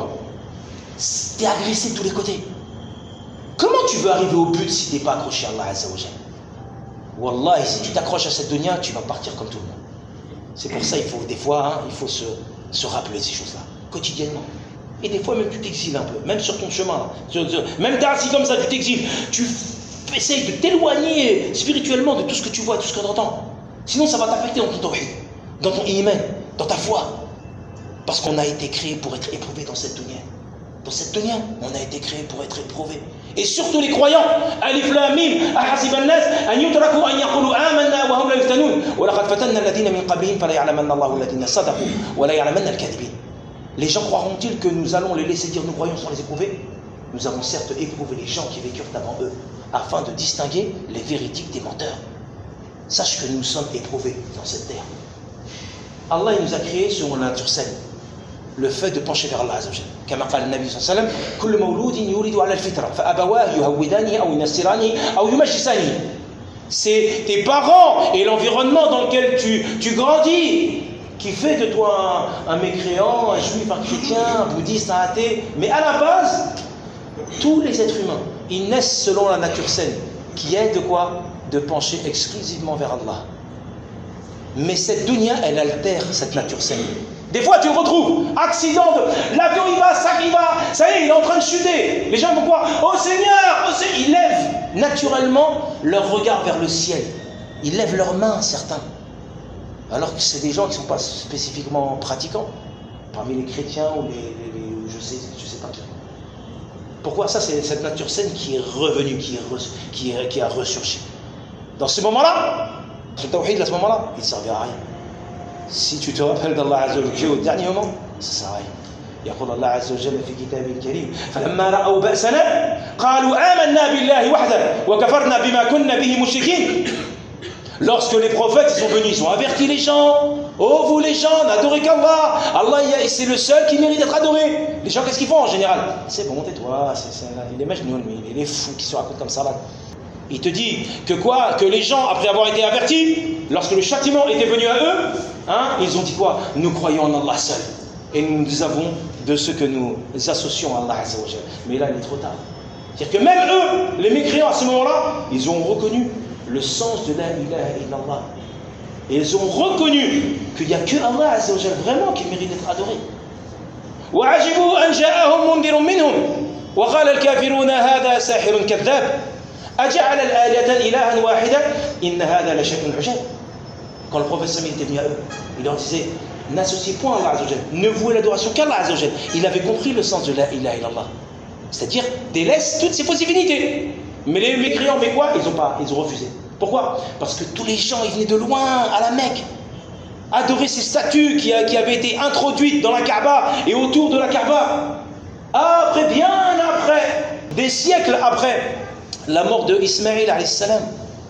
T'es agressé de tous les côtés. Comment tu veux arriver au but si t'es pas accroché à Allah Azza wa Jal? Wallah, si tu t'accroches à cette dunya, tu vas partir comme tout le monde. C'est pour ça il faut des fois, hein, il faut se, se rappeler ces choses-là, quotidiennement. Et des fois même tu t'exiles un peu, même sur ton chemin. Sur, sur, même t'es assis comme ça, tu t'exiles. Tu essaye de t'éloigner spirituellement de tout ce que tu vois, tout ce que tu entends. Sinon, ça va t'affecter dans ton tawhid, dans ton iman, dans ta foi. Parce qu'on a été créé pour être éprouvé dans cette dunya. Dans cette dunya, on a été créé pour être éprouvé. Et surtout les croyants. Alif lam mim, ahasiba an-nas an yutraku an yaqulu amanna wa hum la yuftanun. Wa laqad fatanna alladhina min qablihim fala ya'lamanna Allahu alladhina sadaqu wa la ya'lamanna al-kadhibin. Les gens croiront-ils que nous allons les laisser dire nous croyons sans les éprouver? Nous avons certes éprouvé les gens qui vécurent avant eux, afin de distinguer les véridiques des menteurs. Sache que nous sommes éprouvés dans cette terre. Allah il nous a créés selon la nature saine. le fait de pencher vers Allah Azza wa Jalla. Comme a dit le Nabi sallallahu alayhi wa sallam, كل مولود يولد على الفطرة فأبواه يهودانه أو ينصرانه أو يمجسانه. C'est tes parents et l'environnement dans lequel tu, tu grandis qui fait de toi un, un mécréant, un juif, un chrétien, un bouddhiste, un athée. Mais à la base, tous les êtres humains, ils naissent selon la nature saine, qui est de quoi? De pencher exclusivement vers Allah. Mais cette dunya, elle altère cette nature saine. Des fois, tu le retrouves, accident, de, l'avion il va, ça il va, ça y est, il est en train de chuter. Les gens vont voir, oh Seigneur, oh Seigneur, ils lèvent naturellement leur regard vers le ciel. Ils lèvent leurs mains, certains. Alors que c'est des gens qui ne sont pas spécifiquement pratiquants, parmi les chrétiens ou les, les, les je sais, je sais pas qui. Pourquoi? Ça, c'est cette nature saine qui est revenue, qui, est re, qui, est, qui a ressurgi. Dans ce moment-là, ce tawhid, à ce moment-là, il ne servira à rien. Si tu te rappelles d'Allah Azza wa Jalla au dernier moment, ça ne sert à rien. يقول الله عز وجل في كتابه الكريم فلما رأوا بأسنا قالوا آمنا بالله وحده وكفرنا بما كنا به مشركين. Lorsque les prophètes sont venus, ils ont averti les gens. Oh vous les gens, n'adorez qu'Allah. Allah, c'est le seul qui mérite d'être adoré. Les gens, qu'est-ce qu'ils font en général? C'est bon, tais-toi, il est majnoun, il est fou qui se raconte comme ça là. Il te dit que quoi? Que les gens, après avoir été avertis, lorsque le châtiment était venu à eux, hein, ils ont dit quoi? Nous croyons en Allah seul. Et nous avons de ce que nous associons à Allah Azza wa Jalla. Mais là, il est trop tard. C'est-à-dire que même eux, les mécréants à ce moment-là, ils ont reconnu le sens de la ilaha illallah. Et ils ont reconnu qu'il n'y a que Allah Azza wa Jalla vraiment qui mérite d'être adoré. وَعَجِبُوا أَنْ جَاءَهُمْ مُنْذِرٌ مِّنْهُمْ وَقَالَ الْكَافِرُونَ هَذَا سَاحِرٌ كَذَّابٌ أَجَعَلَ الْآلِهَةَ إِلَهًا وَاحِدًا إِنَّ هَذَا لَشَيْءٌ عُجَابٌ. Quand le prophète Sami était venu à eux, il leur disait: n'associez point à Allah Azza wa Jalla, ne vouez l'adoration qu'à Allah Azza wa Jalla. Il avait compris le sens de la ilaha illallah. C'est-à-dire, délaisse toutes ces fausses divinités. Mais les mécréants, mais quoi? Ils ont pas, ils ont refusé. Pourquoi? Parce que tous les gens, ils venaient de loin, à la Mecque, adorer ces statues qui, qui avaient été introduites dans la Kaaba et autour de la Kaaba. Après, bien après, des siècles après la mort de Ismaïl alayhi salam.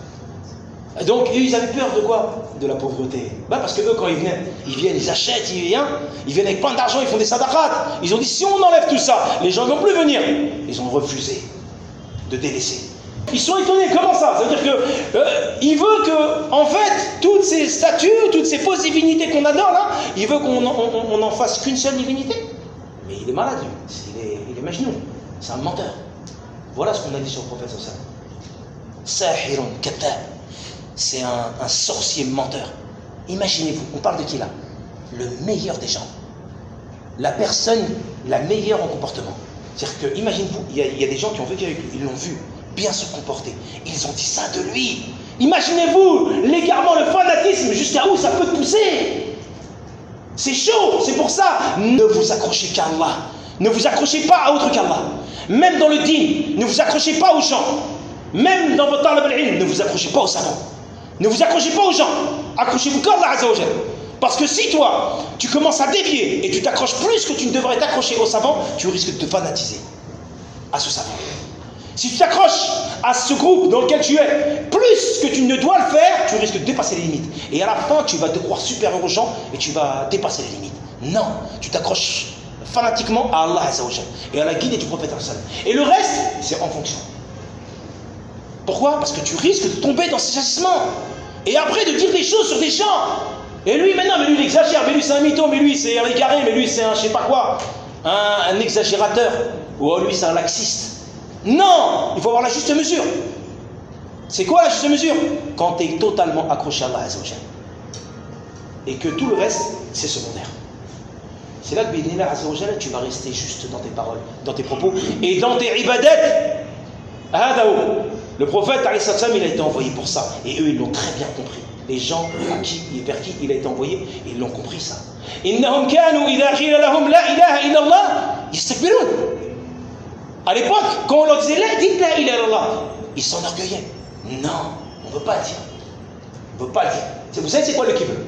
Donc, eux, ils avaient peur de quoi? De la pauvreté. Bah, parce que eux, quand ils viennent, ils viennent, ils achètent, ils viennent, ils viennent avec plein d'argent, ils font des sadaqat. Ils ont dit, si on enlève tout ça, les gens ne vont plus venir. Ils ont refusé de délaisser. Ils sont étonnés, comment ça? Ça veut dire que euh, il veut que, en fait, toutes ces statues, toutes ces fausses divinités qu'on adore là, il veut qu'on n'en fasse qu'une seule divinité. Mais il est malade, lui. Il est, il est majnoun. C'est un menteur. Voilà ce qu'on a dit sur le prophète sallallahu alayhi wa sallam. Sahirun katab. C'est un, un sorcier menteur. Imaginez-vous, on parle de qui là? Le meilleur des gens. La personne la meilleure en comportement. C'est-à-dire que, imaginez-vous, il y, y a des gens qui ont vécu avec lui, ils l'ont vu bien se comporter. Ils ont dit ça de lui. Imaginez-vous l'égarement, le fanatisme, jusqu'à où ça peut te pousser. C'est chaud, c'est pour ça. Ne vous accrochez qu'à Allah. Ne vous accrochez pas à autre qu'Allah. Même dans le dîn, ne vous accrochez pas aux gens. Même dans votre talab al-ilm, ne vous accrochez pas aux savants. Ne vous accrochez pas aux gens. Accrochez-vous qu'à Allah Azza wa Jalla. Parce que si toi, tu commences à dévier et tu t'accroches plus que tu ne devrais t'accrocher aux savants, tu risques de te fanatiser à ce savant. Si tu t'accroches à ce groupe dans lequel tu es, plus que tu ne dois le faire, tu risques de dépasser les limites. Et à la fin, tu vas te croire supérieur aux gens et tu vas dépasser les limites. Non, tu t'accroches fanatiquement à Allah Azza wa Jalla et à la guidée du prophète sallallahu alayhi wa sallam. Et le reste, c'est en fonction. Pourquoi? Parce que tu risques de tomber dans ces agissements. Et après de dire des choses sur des gens. Et lui maintenant, mais lui il exagère, mais lui c'est un mytho, mais lui c'est un égaré, mais lui c'est un je sais pas quoi, un, un exagérateur, ou oh, lui c'est un laxiste. Non, il faut avoir la juste mesure. C'est quoi la juste mesure? Quand tu es totalement accroché à Allah Azza wa Jalla. Et que tout le reste, c'est secondaire. C'est là que Bidnillah Azza wa Jalla, tu vas rester juste dans tes paroles, dans tes propos, et dans tes ibadat. Le prophète, il a été envoyé pour ça. Et eux, ils l'ont très bien compris. Les gens à qui, vers qui il a été envoyé, ils l'ont compris ça. À l'époque, quand on leur disait la, dites la ilaha illallah, ils s'enorgueillaient. Non, on ne veut pas le dire. On ne veut pas le dire. Vous savez, c'est quoi le kibr?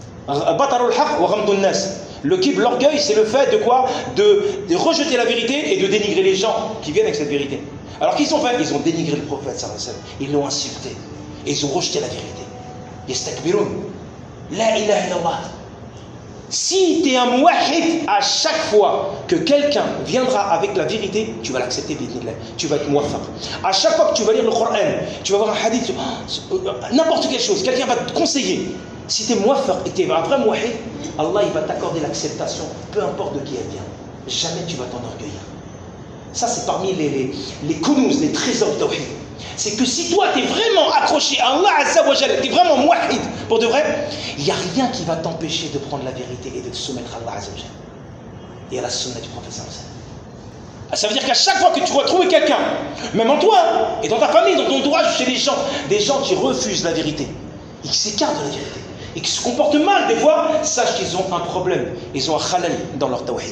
Le kibr, l'orgueil, c'est le fait de quoi? de, de rejeter la vérité et de dénigrer les gens qui viennent avec cette vérité. Alors qu'ils ont fait? Ils ont dénigré le prophète sallallahu alayhi wa sallam. Ils l'ont insulté. Et ils ont rejeté la vérité. Yastakbirun. La ilaha illallah. Si tu es un mouahid, à chaque fois que quelqu'un viendra avec la vérité, tu vas l'accepter, bidnillah. Tu vas être mouafaq. À chaque fois que tu vas lire le Coran, tu vas voir un hadith, oh, n'importe quelle chose, quelqu'un va te conseiller. Si tu es mouafaq et que tu es un vrai mouahid, Allah il va t'accorder l'acceptation, peu importe de qui elle vient. Jamais tu vas t'enorgueillir. Ça, c'est parmi les, les, les kunuz, les trésors de tawhid. C'est que si toi, tu es vraiment accroché à Allah Azza wa Jalla, tu es vraiment mouahid, pour de vrai, il n'y a rien qui va t'empêcher de prendre la vérité et de te soumettre à Allah Azza wa Jalla et à la sunna du prophète sallallahu alayhi wa sallam. Ça veut dire qu'à chaque fois que tu vas trouver quelqu'un, même en toi, et dans ta famille, dans ton entourage, chez les gens, des gens qui refusent la vérité, et qui s'écartent de la vérité, et qui se comportent mal des fois, sache qu'ils ont un problème, ils ont un khalal dans leur tawhid.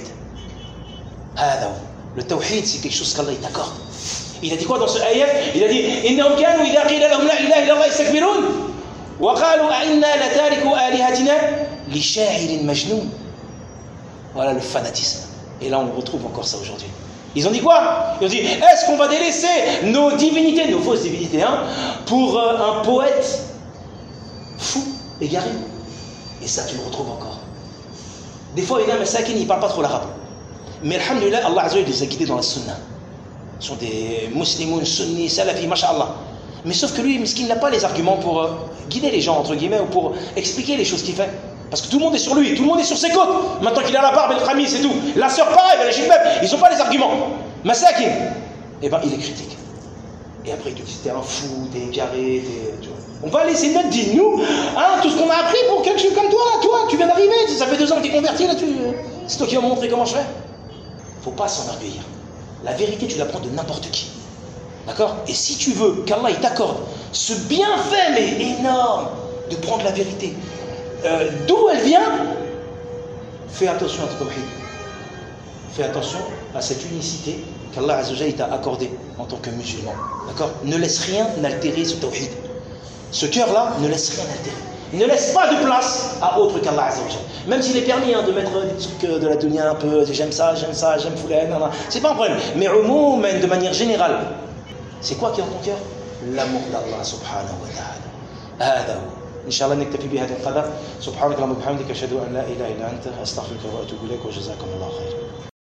Le tawhid, c'est quelque chose qu'Allah t'accorde. Il a dit quoi dans ce ayat? Il a dit innahum kanu idha qila lahum la ilaha illallah yastakbirun wa qalu a inna latariku alihatina li sha'irin majnoun. Voilà le fanatisme. Et là on retrouve encore ça aujourd'hui. Ils ont dit quoi? Ils ont dit est-ce qu'on va délaisser nos divinités, nos fausses divinités, hein, pour euh, un poète fou, égaré? Et ça tu le retrouves encore. Des fois il y en a mais sakin, ils ne parlent pas trop l'arabe. Mais alhamdulillah, Allah Azza wa Jalla les a guidés dans la sunna. Ils sont des musulmans, sunnis, salafis, masha'Allah. Mais sauf que lui, miskin, n'a pas les arguments pour euh, guider les gens, entre guillemets, ou pour expliquer les choses qu'il fait. Parce que tout le monde est sur lui, tout le monde est sur ses côtes. Maintenant qu'il a la barbe et le khamis, c'est tout. La sœur, pareil, les jilbab, ils n'ont pas les arguments. Masakin, eh bien, il est critique. Et après, il te dit, t'es un fou, t'es égaré, t'es... On va laisser notre dit, nous, hein, tout ce qu'on a appris pour quelque chose comme toi, là, toi, tu viens d'arriver, ça fait deux ans que t'es converti, là, tu... c'est toi qui vas me montrer comment je fais. Faut pas s'enorgueillir. La vérité, tu la prends de n'importe qui. D'accord? Et si tu veux qu'Allah il t'accorde ce bienfait, mais énorme, de prendre la vérité, euh, d'où elle vient, fais attention à ton tawhid. Fais attention à cette unicité qu'Allah Azza wa Jalla t'a accordée en tant que musulman. D'accord? Ne laisse rien altérer ce tawhid. Ce cœur-là, ne laisse rien altérer. Ne laisse pas de place à autre qu'Allah Azza wa Jalla. Même s'il est permis hein, de mettre des trucs de la dunya un peu, j'aime ça, j'aime ça, j'aime fouler, non, non, c'est pas un problème. Mais au moins, de manière générale, c'est quoi qui est dans ton cœur? L'amour d'Allah subhanahu wa ta'ala. هذا هو. إن شاء الله نكتفي بهذا القدر. سبحانك اللهم وبحمدك أشهد أن لا إله إلا أنت أستغفرك وأتوب إليك وجزاكم الله خيرا.